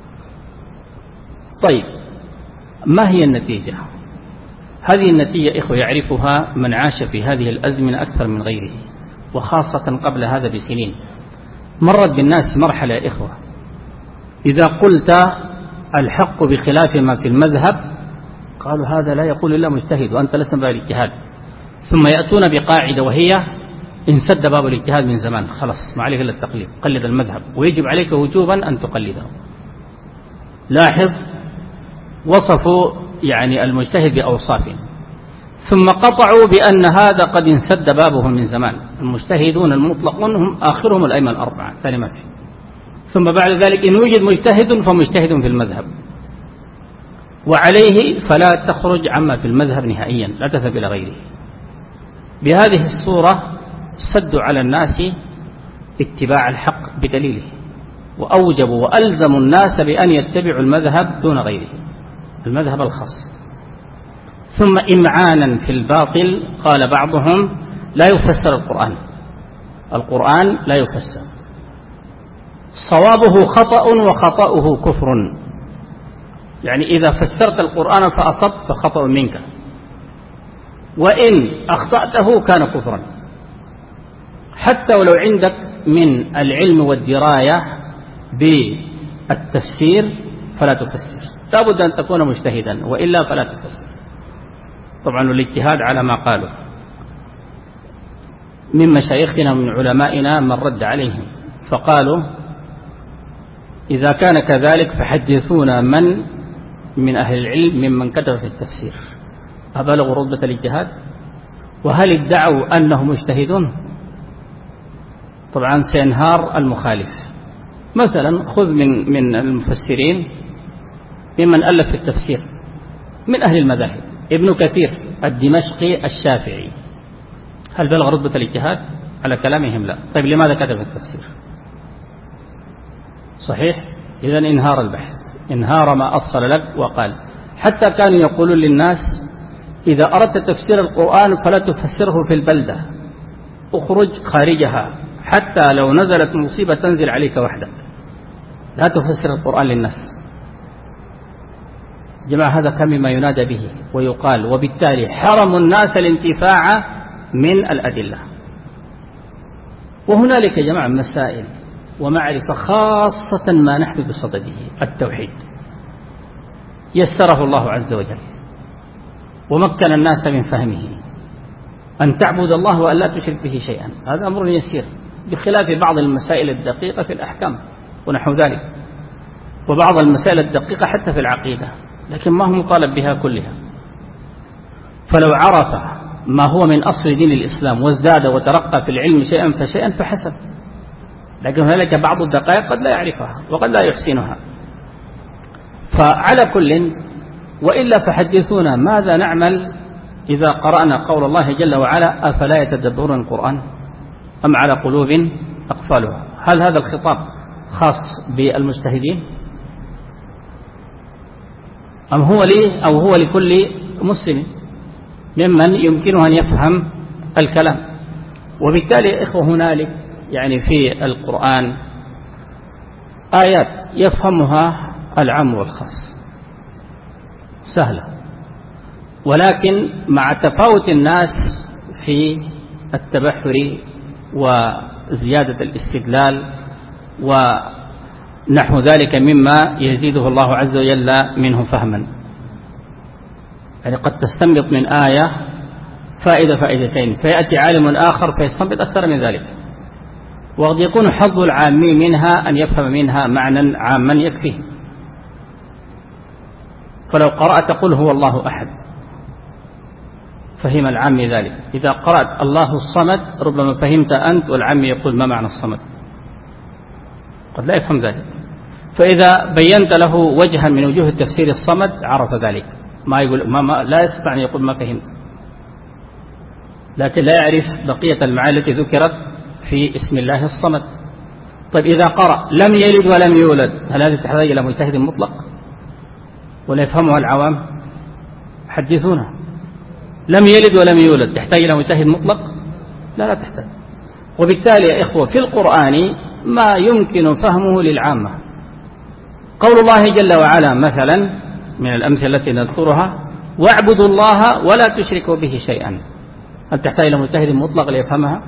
[SPEAKER 1] طيب ما هي النتيجة؟ هذه النتيجة إخوة يعرفها من عاش في هذه الأزمنة أكثر من غيره، وخاصة قبل هذا بسنين. مرت بالناس مرحلة يا إخوة إذا قلت الحق بخلاف ما في المذهب قالوا هذا لا يقول إلا مجتهد وأنت لست باب الاجتهاد، ثم يأتون بقاعدة وهي إن سد باب الاجتهاد من زمان خلاص ما عليك إلا التقليد، قلد المذهب ويجب عليك وجوبا أن تقلده. لاحظ وصفوا يعني المجتهد بأوصاف، ثم قطعوا بأن هذا قد انسد بابه من زمان. المجتهدون المطلقون هم آخرهم الأئمة الأربعة، ثاني ما في. ثم بعد ذلك إن وجد مجتهد فمجتهد في المذهب، وعليه فلا تخرج عما في المذهب نهائيا، لا تذهب إلى غيره. بهذه الصورة سدوا على الناس اتباع الحق بدليله، وأوجبوا وألزموا الناس بأن يتبعوا المذهب دون غيره، المذهب الخاص. ثم إمعانا في الباطل قال بعضهم لا يفسر القرآن، القرآن لا يفسر، صوابه خطأ وخطأه كفر. يعني إذا فسرت القرآن فأصبت فخطأ منك، وإن أخطأته كان كفرا، حتى ولو عندك من العلم والدراية بالتفسير فلا تفسر، لابد أن تكون مجتهدا وإلا فلا تفسر. طبعا الاجتهاد على ما قالوا. من مشايخنا ومن علمائنا من رد عليهم فقالوا إذا كان كذلك فحدثونا من من أهل العلم ممن كتب في التفسير أبلغوا رتبة الاجتهاد، وهل ادعوا أنهم مجتهدون؟ طبعا سينهار المخالف. مثلا خذ من من المفسرين ممن ألف في التفسير من أهل المذاهب، ابن كثير الدمشقي الشافعي، هل بلغ رتبة الاجتهاد؟ على كلامهم لا. طيب لماذا كتب في التفسير؟ صحيح. إذن انهار البحث، انهار ما أصل لك وقال. حتى كانوا يقولون للناس إذا أردت تفسير القرآن فلا تفسره في البلدة، اخرج خارجها حتى لو نزلت مصيبة تنزل عليك وحدك، لا تفسر القرآن للناس. جماعة هذا كم مما ينادى به ويقال، وبالتالي حرموا الناس الانتفاع من الأدلة. وهنالك يا جماعة مسائل ومعرفة خاصة ما نحن بصدده، التوحيد يسره الله عز وجل ومكن الناس من فهمه، أن تعبد الله وأن لا تشرك به شيئا، هذا أمر يسير، بخلاف بعض المسائل الدقيقة في الأحكام ونحو ذلك، وبعض المسائل الدقيقة حتى في العقيدة، لكن ما هو مطالب بها كلها. فلو عرف ما هو من أصل دين الإسلام وازداد وترقى في العلم شيئا فشيئا فحسن، لكن هنالك بعض الدقائق قد لا يعرفها وقد لا يحسنها. فعلى كل، وإلا فحدثونا ماذا نعمل إذا قرأنا قول الله جل وعلا أفلا يتدبرون القرآن أم على قلوب أقفالها؟ هل هذا الخطاب خاص بالمجتهدين أم هو لي أو هو لكل مسلم ممن يمكنه أن يفهم الكلام؟ وبالتالي إخوة هنالك يعني في القرآن آيات يفهمها العام والخاص سهلة، ولكن مع تفاوت الناس في التبحر وزيادة الاستدلال ونحو ذلك مما يزيده الله عز وجل منه فهما. يعني قد تستنبط من آية فائدة فائدتين، فيأتي عالم آخر فيستنبط أكثر من ذلك، وقد يكون حظ العامي منها أن يفهم منها معنى عاما يكفيه. فلو قرأت قل هو الله أحد فهم العام ذلك، إذا قرأت الله الصمد ربما فهمت أنت والعام يقول ما معنى الصمد، قد لا يفهم ذلك. فإذا بينت له وجها من وجوه التفسير الصمد عرف ذلك، ما يقول ما ما لا يستطيع أن يقول ما فهمت، لكن لا يعرف بقية المعاني التي ذكرت في اسم الله الصمد. طيب إذا قرأ لم يلد ولم يولد، هل هذا تحتاج إلى مجتهد مطلق ولا يفهمها العوام؟ حدثونا. لم يلد ولم يولد تحتاج إلى مجتهد مطلق؟ لا لا تحتاج. وبالتالي يا إخوة في القرآن ما يمكن فهمه للعامة. قول الله جل وعلا مثلا من الأمثلة التي نذكرها واعبدوا الله ولا تشركوا به شيئا، هل تحتاج إلى مجتهد مطلق ليفهمها؟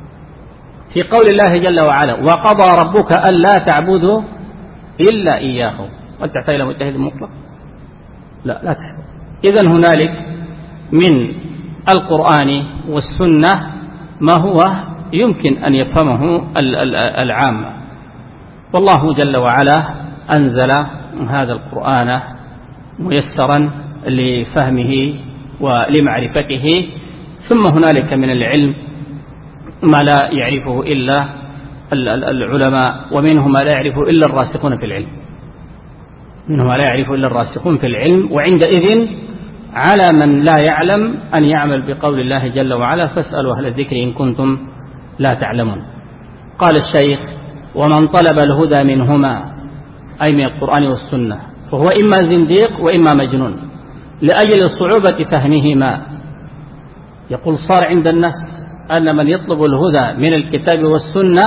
[SPEAKER 1] في قول الله جل وعلا وقضى ربك ألا تعبدوا إلا إياه، هل تحتاج إلى مجتهد مطلق؟ لا لا تحتاج. إذن هنالك من القرآن والسنة ما هو يمكن أن يفهمه العامة، والله جل وعلا أنزل هذا القرآن ميسرا لفهمه ولمعرفته. ثم هنالك من العلم ما لا يعرفه إلا العلماء، ومنه ما لا يعرفه إلا الراسخون في العلم، منه ما لا يعرفه إلا الراسخون في العلم. وعندئذ على من لا يعلم أن يعمل بقول الله جل وعلا فاسألوا أهل الذكر إن كنتم لا تعلمون. قال الشيخ ومن طلب الهدى منهما أي من القرآن والسنة فهو إما زنديق وإما مجنون لأجل صعوبة فهمهما. يقول صار عند الناس أن من يطلب الهدى من الكتاب والسنة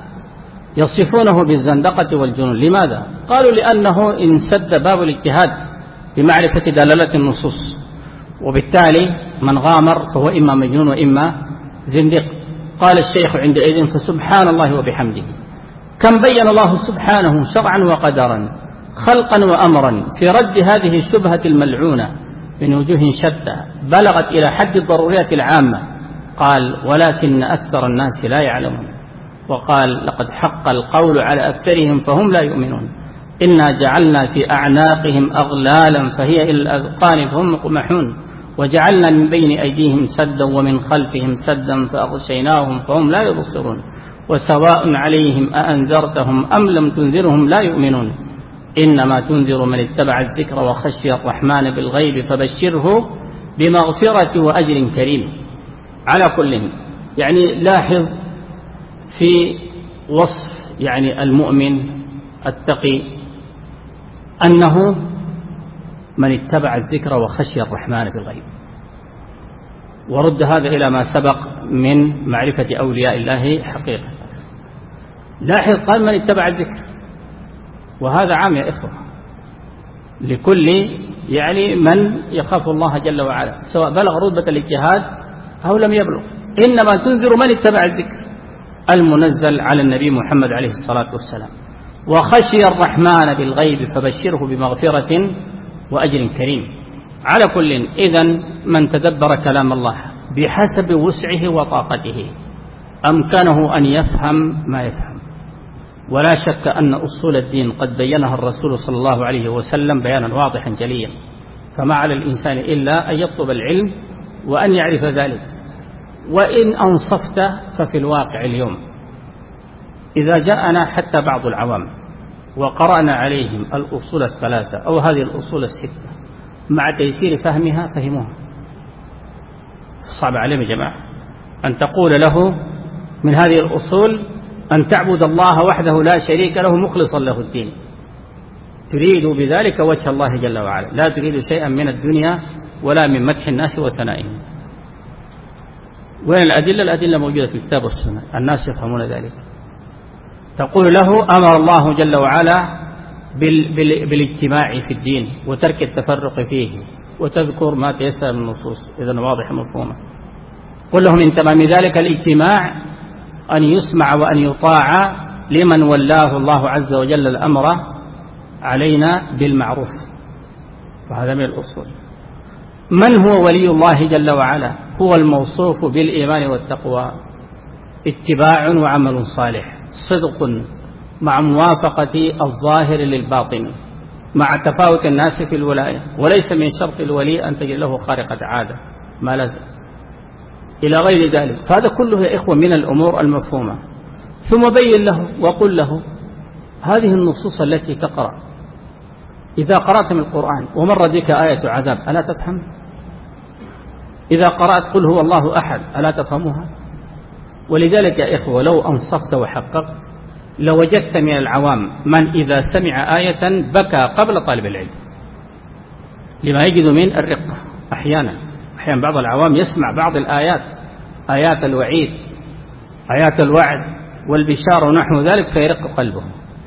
[SPEAKER 1] يصفونه بالزندقة والجنون. لماذا؟ قالوا لأنه انسد باب الاجتهاد بمعرفة دلالة النصوص، وبالتالي من غامر فهو إما مجنون وإما زنديق. قال الشيخ عندئذ فسبحان الله وبحمده كم بين الله سبحانه شرعا وقدرا خلقا وأمرا في رد هذه الشبهة الملعونة من وجوه شتى بلغت إلى حد الضروريات العامة. قال ولكن أكثر الناس لا يعلمون. وقال لقد حق القول على أكثرهم فهم لا يؤمنون. إنا جعلنا في أعناقهم أغلالا فهي إلى الأذقان فهم مقمحون وجعلنا من بين أيديهم سدا ومن خلفهم سدا فأغشيناهم فهم لا يبصرون وسواء عليهم أأنذرتهم أم لم تنذرهم لا يؤمنون إنما تنذر من اتبع الذكر وخشي الرحمن بالغيب فبشره بمغفرة وأجر كريم. على كل يعني لاحظ في وصف يعني المؤمن التقي أنه من اتبع الذكر وخشي الرحمن بالغيب، ورد هذا إلى ما سبق من معرفة أولياء الله حقيقة. لاحظ قال من اتبع الذكر، وهذا عام يا إخوة لكل يعني من يخاف الله جل وعلا، سواء بلغ رتبة الاجتهاد أو لم يبلغ، إنما تنذر من اتبع الذكر المنزل على النبي محمد عليه الصلاة والسلام. وخشي الرحمن بالغيب فبشره بمغفرة وأجر كريم. على كل إذن من تدبر كلام الله بحسب وسعه وطاقته أمكنه أن يفهم ما يفهم. ولا شك أن أصول الدين قد بينها الرسول صلى الله عليه وسلم بيانا واضحا جليا، فما على الإنسان إلا أن يطلب العلم وأن يعرف ذلك. وإن أنصفت ففي الواقع اليوم إذا جاءنا حتى بعض العوام وقرأنا عليهم الأصول الثلاثة أو هذه الأصول الستة مع تيسير فهمها فهموها. صعب عليهم يا جماعة أن تقول له من هذه الأصول أن تعبد الله وحده لا شريك له مخلصا له الدين، تريد بذلك وجه الله جل وعلا، لا تريد شيئا من الدنيا ولا من مدح الناس وثنائهم. وين الأدلة؟ الأدلة موجودة في الكتاب والسنة، الناس يفهمون ذلك. تقول له أمر الله جل وعلا بال بال بالاجتماع في الدين وترك التفرق فيه، وتذكر ما تيسر من النصوص، إذن واضح مفهومة. قل لهم من تمام ذلك الاجتماع أن يسمع وأن يطاع لمن ولاه الله عز وجل الأمر علينا بالمعروف، وهذا من الأصول. من هو ولي الله جل وعلا؟ هو الموصوف بالإيمان والتقوى، اتباع وعمل صالح، صدق مع موافقة الظاهر للباطن، مع تفاوت الناس في الولاية، وليس من شرط الولي أن تجد له خارقة عادة ما لازم إلى غير ذلك. فهذا كله يا إخوة من الأمور المفهومة. ثم بين له وقل له هذه النصوص التي تقرأ، إذا قرأت من القرآن ومر بك آية عذاب ألا تفهم؟ إذا قرأت قل هو الله أحد ألا تفهمها؟ ولذلك يا إخوة لو أنصفت وحققت لوجدت من العوام من إذا سمع آية بكى قبل طالب العلم لما يجد من الرقة. أحيانا أحيانا بعض العوام يسمع بعض الآيات، آيات الوعيد، آيات الوعد والبشارة ونحو ذلك فيرق قلبه.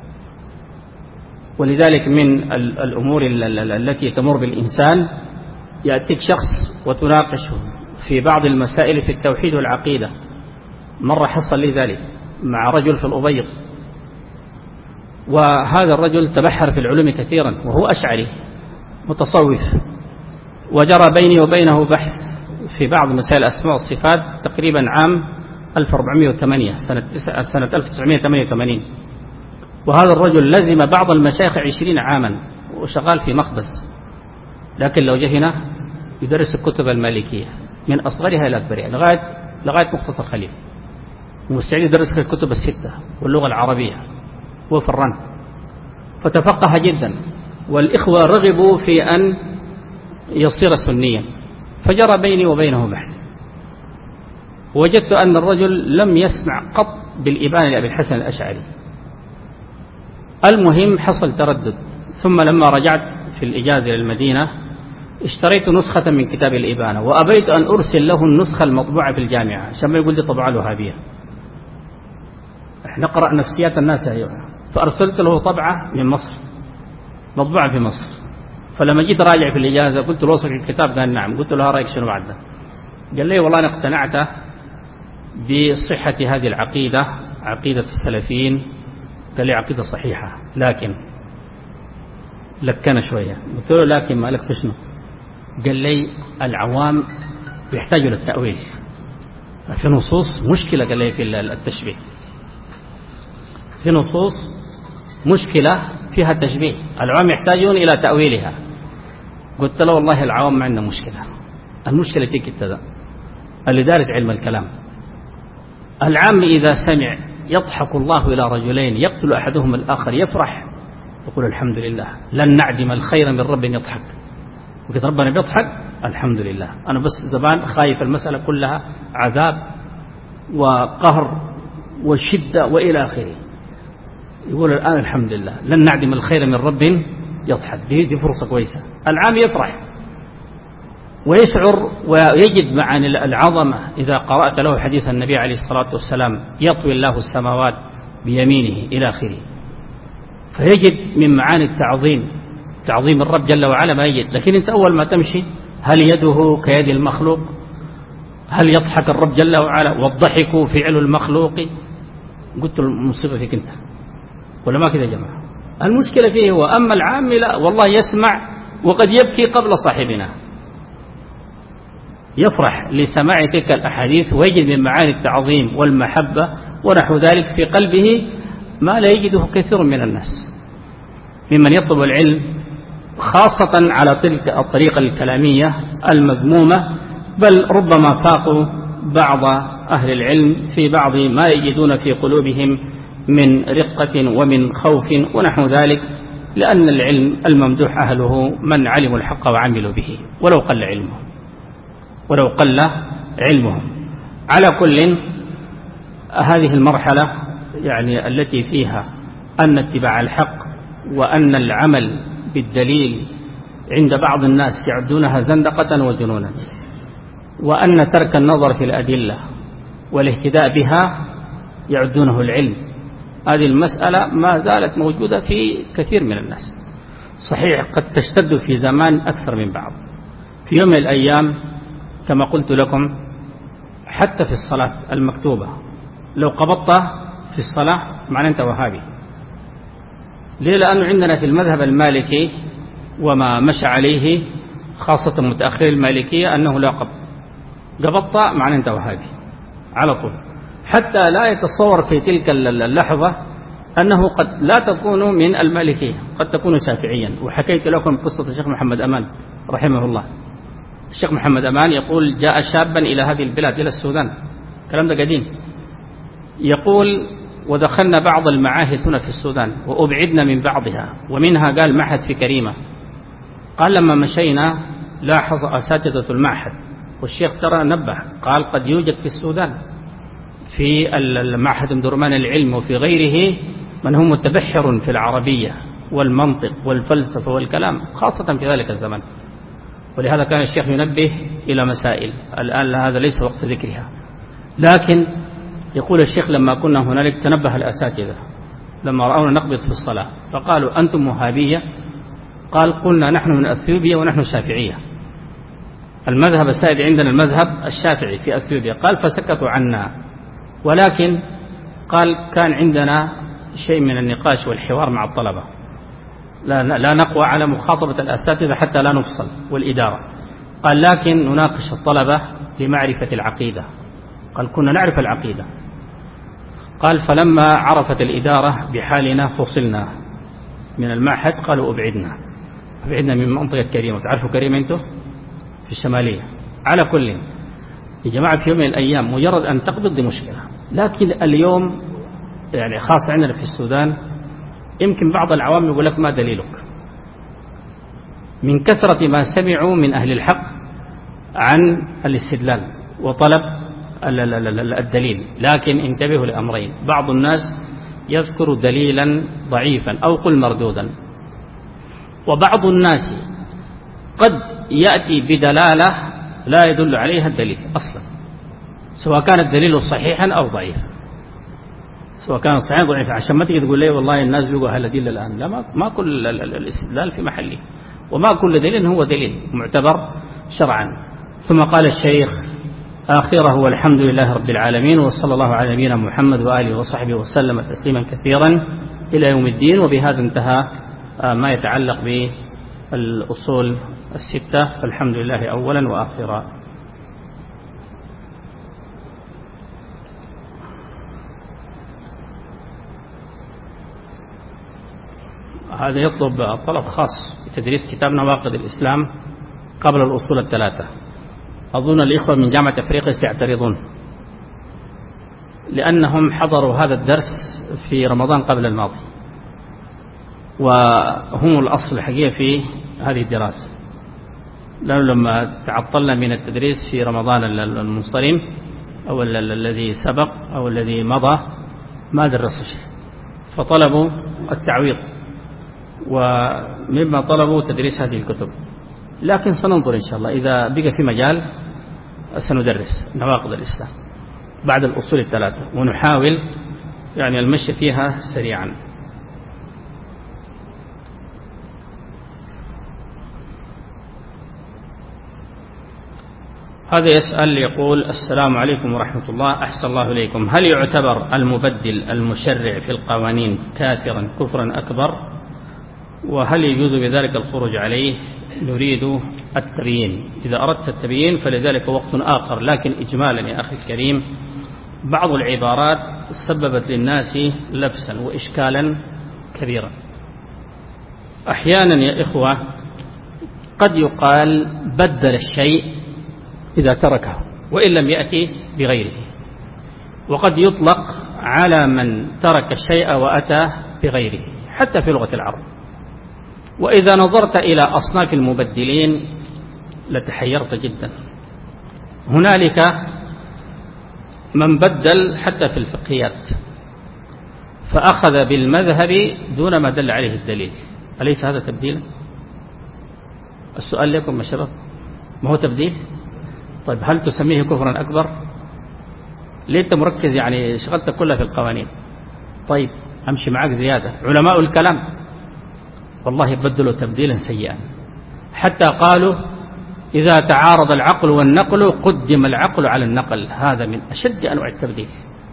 [SPEAKER 1] ولذلك من الأمور التي تمر بالإنسان يأتيك شخص وتناقشه في بعض المسائل في التوحيد والعقيدة. مرة حصل لي ذلك مع رجل في الأبيض، وهذا الرجل تبحر في العلوم كثيرا وهو أشعري متصوف، وجرى بيني وبينه بحث في بعض مسائل الأسماء والصفات تقريبا عام ألف وأربعمائة وثمانية سنة ألف وتسعمائة وثمانية وثمانين. وهذا الرجل لزم بعض المشايخ عشرين عاما وشغال في مخبز، لكن لو جه هنا يدرس الكتب المالكية من أصغرها إلى أكبرها لغاية لغاية مختصر خليل، ومستعد يدرس الكتب الستة واللغة العربية وفرن، فتفقه جدا. والإخوة رغبوا في أن يصير سنيا، فجرى بيني وبينه بحث، وجدت أن الرجل لم يسمع قط بالإبانة لأبي الحسن الأشعري. المهم حصل تردد، ثم لما رجعت في الإجازة للمدينة اشتريت نسخة من كتاب الإبانة، وأبيت أن أرسل له النسخة المطبوعة في الجامعة عشان ما يقول لي طبعا الوهابية، احنا نقرأ نفسيات الناس أيها. فأرسلت له طبعة من مصر مطبوعة في مصر. فلما جيت راجع في الإجازة قلت له وصلك الكتاب؟ قال نعم. قلت له رأيك شنو بعد ده؟ قال لي والله أنا اقتنعت بصحة هذه العقيدة، عقيدة السلفيين. قال لي عقيدة صحيحة، لكن لكنا شوية. قلت له لكن ما لك في شنو؟ قال لي العوام يحتاجوا للتأويل، في نصوص مشكلة. قال لي في التشبيه في نصوص مشكلة فيها تشبيه، العوام يحتاجون إلى تأويلها. قلت له والله العوام ما عندنا مشكلة، المشكلة فيك انت اللي دارس علم الكلام. العام إذا سمع يضحك الله إلى رجلين يقتل أحدهما الآخر يفرح يقول الحمد لله، لن نعدم الخير من رب يضحك. وقلت ربنا بيضحك الحمد لله. أنا بس زمان خايف المسألة كلها عذاب وقهر وشدة وإلى آخره، يقول الآن الحمد لله لن نعدم الخير من رب يضحك. دي, دي فرصة كويسة. العام يفرح ويشعر ويجد معاني العظمة إذا قرأت له حديث النبي عليه الصلاة والسلام يطوي الله السماوات بيمينه إلى آخره. فيجد من معاني التعظيم تعظيم الرب جل وعلا ما يجد. لكن أنت أول ما تمشي هل يده كيد المخلوق؟ هل يضحك الرب جل وعلا؟ والضحك فعل المخلوق. قلت المصيبة فيك أنت ولا ما كده يا جماعة؟ المشكلة فيه هو. أما العام لا، والله يسمع وقد يبكي قبل صاحبنا، يفرح لسماع تلك الأحاديث ويجد من معاني التعظيم والمحبة ونحو ذلك في قلبه ما لا يجده كثير من الناس ممن يطلب العلم، خاصة على تلك الطريقة الكلامية المذمومة، بل ربما فاقوا بعض أهل العلم في بعض ما يجدون في قلوبهم من رقة ومن خوف ونحو ذلك، لأن العلم الممدوح أهله من علموا الحق وعملوا به ولو قل علمهم ولو قل علمهم. على كل، هذه المرحلة يعني التي فيها أن اتباع الحق وأن العمل بالدليل عند بعض الناس يعدونها زندقة وجنونا، وأن ترك النظر في الأدلة والاهتداء بها يعدونه العلم. هذه المسألة ما زالت موجودة في كثير من الناس. صحيح قد تشتد في زمان أكثر من بعض. في يوم من الأيام كما قلت لكم حتى في الصلاة المكتوبة لو قبضت في الصلاة معنى أنت وهابي. ليه؟ لأنه عندنا في المذهب المالكي وما مشى عليه خاصة متأخر المالكية أنه لا قبض. قبضت معنى أنت وهابي على طول، حتى لا يتصور في تلك اللحظة أنه قد لا تكون من المالكية، قد تكون شافعيا. وحكيت لكم قصة الشيخ محمد أمان رحمه الله. الشيخ محمد أمان يقول جاء شابا إلى هذه البلاد إلى السودان، الكلام ده قديم، يقول ودخلنا بعض المعاهد هنا في السودان وأبعدنا من بعضها، ومنها قال معهد في كريمة. قال لما مشينا لاحظ أساتذة المعهد والشيخ ترى نبه، قال قد يوجد في السودان في المعهد درمان العلم وفي غيره من هم متبحر في العربية والمنطق والفلسفة والكلام خاصة في ذلك الزمن. ولهذا كان الشيخ ينبه إلى مسائل الآن هذا ليس وقت ذكرها. لكن يقول الشيخ لما كنا هنالك تنبه الأساتذة لما رأونا نقبض في الصلاة فقالوا أنتم وهابية؟ قال قلنا نحن من أثيوبيا ونحن شافعية، المذهب السائد عندنا المذهب الشافعي في أثيوبيا. قال فسكتوا عنا، ولكن قال كان عندنا شيء من النقاش والحوار مع الطلبة، لا, لا نقوى على مخاطبة الأساتذة حتى لا نفصل والإدارة. قال لكن نناقش الطلبة لمعرفة العقيدة. قال كنا نعرف العقيدة. قال فلما عرفت الإدارة بحالنا فصلنا من المعهد، قالوا أبعدنا أبعدنا من منطقة كريمة. تعرفوا كريمة أنتم في الشمالية. على كل يا جماعة في يوم من الأيام مجرد أن تقبض دي مشكلة، لكن اليوم يعني خاصة عندنا في السودان يمكن بعض العوام يقول لك ما دليلك، من كثرة ما سمعوا من أهل الحق عن الاستدلال وطلب الدليل. لكن انتبهوا لأمرين، بعض الناس يذكر دليلا ضعيفا أو قل مردودا، وبعض الناس قد يأتي بدلالة لا يدل عليها الدليل أصلا، سواء كان الدليل صحيحا أو ضعيفا، سواء كان صحيحا أو ضعيفا، عشان ما تيجي تقول لي والله الناس بيقوا هالأدلة الآن. لا، ما, ما كل الاستدلال في محله، وما كل دليل هو دليل معتبر شرعا. ثم قال الشيخ آخره والحمد لله رب العالمين وصلى الله على نبينا محمد وآله وصحبه وسلم تسليما كثيرا إلى يوم الدين. وبهذا انتهى ما يتعلق بالأصول الستة، فالحمد لله أولا وآخرا. هذا يطلب طلب خاص بتدريس كتاب نواقض الإسلام قبل الأصول الثلاثة. أظن الإخوة من جامعة أفريقيا سيعترضون لأنهم حضروا هذا الدرس في رمضان قبل الماضي، وهم الأصل الحقيقة في هذه الدراسة، لأنه لما تعطلنا من التدريس في رمضان المنصرم أو الذي سبق أو الذي مضى ما درس شيء، فطلبوا التعويض، ومما طلبوا تدريس هذه الكتب. لكن سننظر إن شاء الله إذا بقى في مجال سندرس نواقض الإسلام بعد الأصول الثلاثة، ونحاول يعني المشي فيها سريعا. هذا يسأل يقول: السلام عليكم ورحمة الله، أحسن الله إليكم، هل يعتبر المبدل المشرع في القوانين كافرا كفرا أكبر؟ وهل يجوز بذلك الخروج عليه؟ نريد التبيين. إذا أردت التبيين فلذلك وقت آخر، لكن إجمالا يا أخي الكريم بعض العبارات سببت للناس لبسا وإشكالا كبيرا. أحيانا يا إخوة قد يقال بدل الشيء إذا تركه وإن لم يأتي بغيره، وقد يطلق على من ترك الشيء وأتى بغيره حتى في لغة العرب. وإذا نظرت إلى أصناف المبدلين لتحيرت جدا. هنالك من بدل حتى في الفقهيات فأخذ بالمذهب دون ما دل عليه الدليل، أليس هذا تبديل؟ السؤال لكم يا شباب، ما هو تبديل؟ طيب هل تسميه كفرا أكبر؟ ليه أنت مركز يعني شغلتك كلها في القوانين؟ طيب أمشي معك زيادة. علماء الكلام والله بدلوا تبديلا سيئا، حتى قالوا إذا تعارض العقل والنقل قدم العقل على النقل، هذا من أشد أنواع التبديل.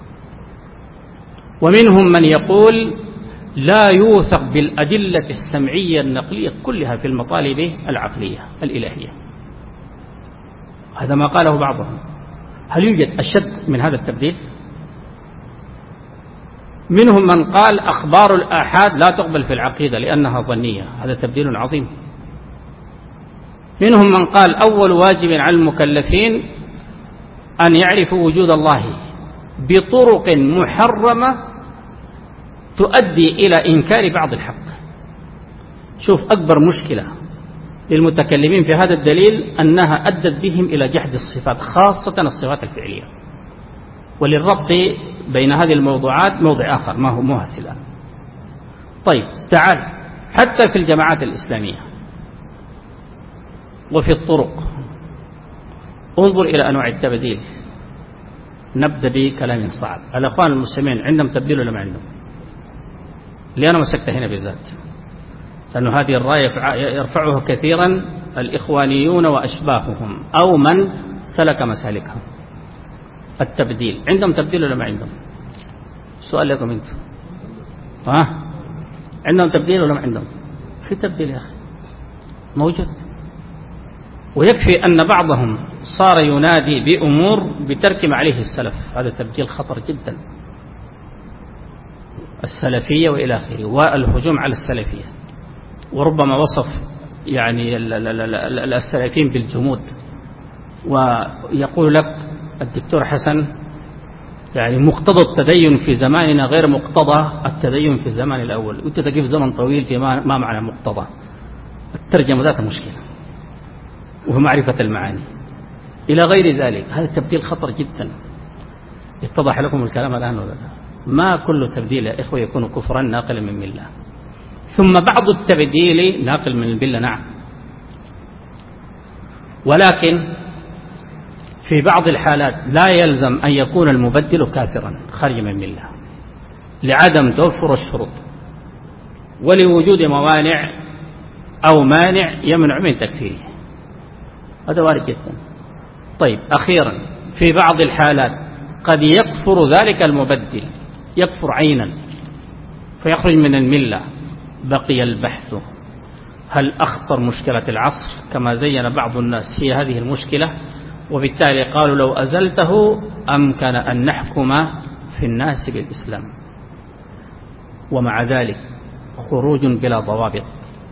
[SPEAKER 1] ومنهم من يقول لا يوثق بالأدلة السمعية النقلية كلها في المطالب العقلية الإلهية، هذا ما قاله بعضهم. هل يوجد أشد من هذا التبديل؟ منهم من قال أخبار الآحاد لا تقبل في العقيدة لأنها ظنية، هذا تبديل عظيم. منهم من قال أول واجب على المكلفين أن يعرفوا وجود الله بطرق محرمة تؤدي إلى إنكار بعض الحق. شوف أكبر مشكلة للمتكلمين في هذا الدليل أنها أدت بهم إلى جحد الصفات، خاصة الصفات الفعلية. وللربط بين هذه الموضوعات موضع آخر ما هو مهس الآن. طيب تعال حتى في الجماعات الإسلامية وفي الطرق انظر إلى أنواع التبديل. نبدأ بكلام صعب. الأخوان المسلمين عندهم تبديل ولا ما عندهم؟ اللي أنا مسكت هنا بالذات، لأن هذه الراية يرفعها كثيرا الإخوانيون وأشباههم أو من سلك مسالكهم. التبديل عندهم تبديل ولا ما عندهم؟ سؤال لكم أنتم، ها عندهم تبديل ولا ما عندهم؟ في تبديل يا أخي موجود، ويكفي أن بعضهم صار ينادي بأمور بترك ما عليه السلف، هذا تبديل خطر جدا. السلفية وإلى آخره، والهجوم على السلفية، وربما وصف يعني السلفيين بالجمود، ويقول لك الدكتور حسن يعني مقتضى التدين في زماننا غير مقتضى التدين في الزمان الأول، وانت تقف زمن طويل في ما معنى مقتضى. الترجمة ذات مشكلة وهو معرفة المعاني إلى غير ذلك. هذا التبديل خطر جدا. اتضح لكم الكلام الآن ولا لا؟ ما كل تبديل يا إخوة يكون كفرا ناقلا من ملة. ثم بعض التبديل ناقل من الملة، نعم، ولكن في بعض الحالات لا يلزم أن يكون المبدل كافرا خارج من ملة لعدم توفر الشروط ولوجود موانع أو مانع يمنع من تكفيره، هذا وارد جدا. طيب أخيرا في بعض الحالات قد يكفر ذلك المبدل، يكفر عينا فيخرج من الملة. بقي البحث هل أخطر مشكلة العصر كما زين بعض الناس هي هذه المشكلة، وبالتالي قالوا لو أزلته أمكن أن نحكم في الناس بالإسلام، ومع ذلك خروج بلا ضوابط،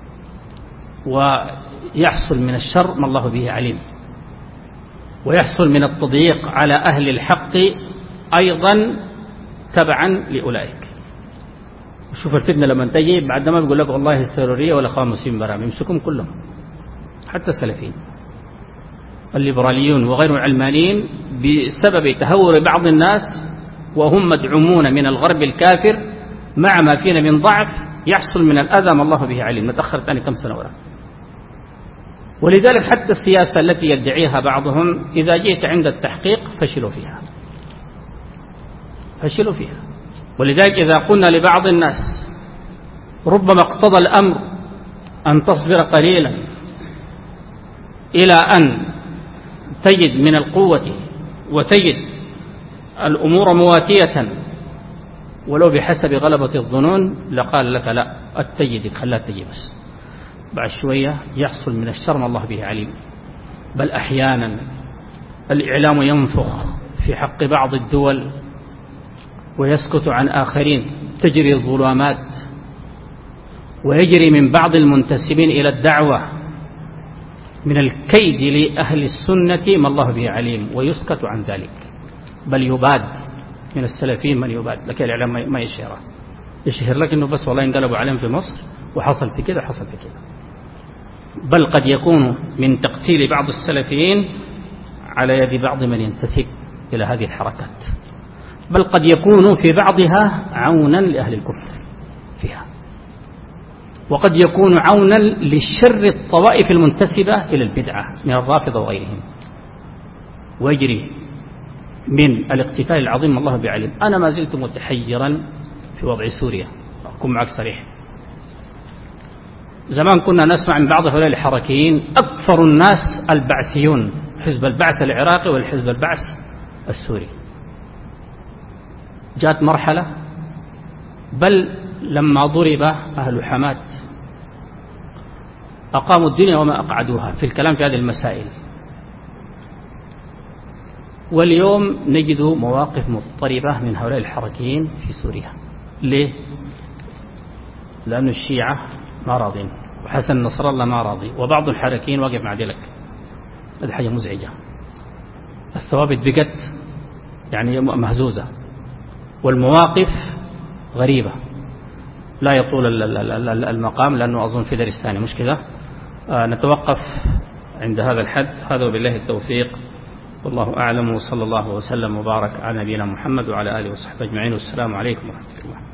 [SPEAKER 1] ويحصل من الشر ما الله به عليم، ويحصل من التضييق على أهل الحق أيضا تبعا لأولئك. وشوف الفتنة لما تجي بعد ما بيقول لك والله السرورية والأخوان المسلمين برام يمسكهم كلهم، حتى السلفيين الليبراليون وغير العلمانيين، بسبب تهور بعض الناس وهم مدعومون من الغرب الكافر مع ما فينا من ضعف يحصل من الأذى ما الله به عليم. نتأخر ثاني كم سنة وراء. ولذلك حتى السياسة التي يدعيها بعضهم إذا جئت عند التحقيق فشلوا فيها، فشلوا فيها. ولذلك إذا قلنا لبعض الناس ربما اقتضى الأمر أن تصبر قليلا إلى أن تجد من القوة وتجد الأمور مواتية ولو بحسب غلبة الظنون، لقال لك لا أتجدك خلها تجي، بس بعد شوية يحصل من الشر ما الله به عليم. بل أحيانا الإعلام ينفخ في حق بعض الدول ويسكت عن آخرين، تجري الظلامات ويجري من بعض المنتسبين إلى الدعوة من الكيد لأهل السنة ما الله به عليم، ويسكت عن ذلك، بل يباد من السلفيين من يباد، لكن الإعلام ما يشهره، يشهر لك أنه بس والله انقلبوا عليهم في مصر وحصل في كده حصل في كده. بل قد يكون من تقتيل بعض السلفيين على يد بعض من ينتسب إلى هذه الحركات، بل قد يكون في بعضها عونا لأهل الكفر فيها، وقد يكون عونا للشر الطوائف المنتسبة إلى البدعة من الرافضة وغيرهم، ويجري من الاقتتال العظيم الله بعلم. أنا ما زلت متحيرا في وضع سوريا، أكون معك صريح. زمان كنا نسمع من بعض هؤلاء الحركيين أكثر الناس البعثيون، حزب البعث العراقي والحزب البعث السوري. جاءت مرحلة بل لما ضرب أهل حماة أقاموا الدنيا وما أقعدوها في الكلام في هذه المسائل، واليوم نجد مواقف مضطربة من هؤلاء الحركيين في سوريا. ليه؟ لأن الشيعة ما راضين، وحسن نصر الله ما راضي، وبعض الحركيين واقف مع ذلك. هذه حاجة مزعجة. الثوابت بقت يعني مهزوزة، والمواقف غريبة لا يطول المقام، لأنه أظن في درس ثاني مش كذا. آه نتوقف عند هذا الحد. هذا وبالله التوفيق، والله أعلم، وصلى الله وسلم وبارك على نبينا محمد وعلى آله وصحبه أجمعين، والسلام عليكم ورحمة الله.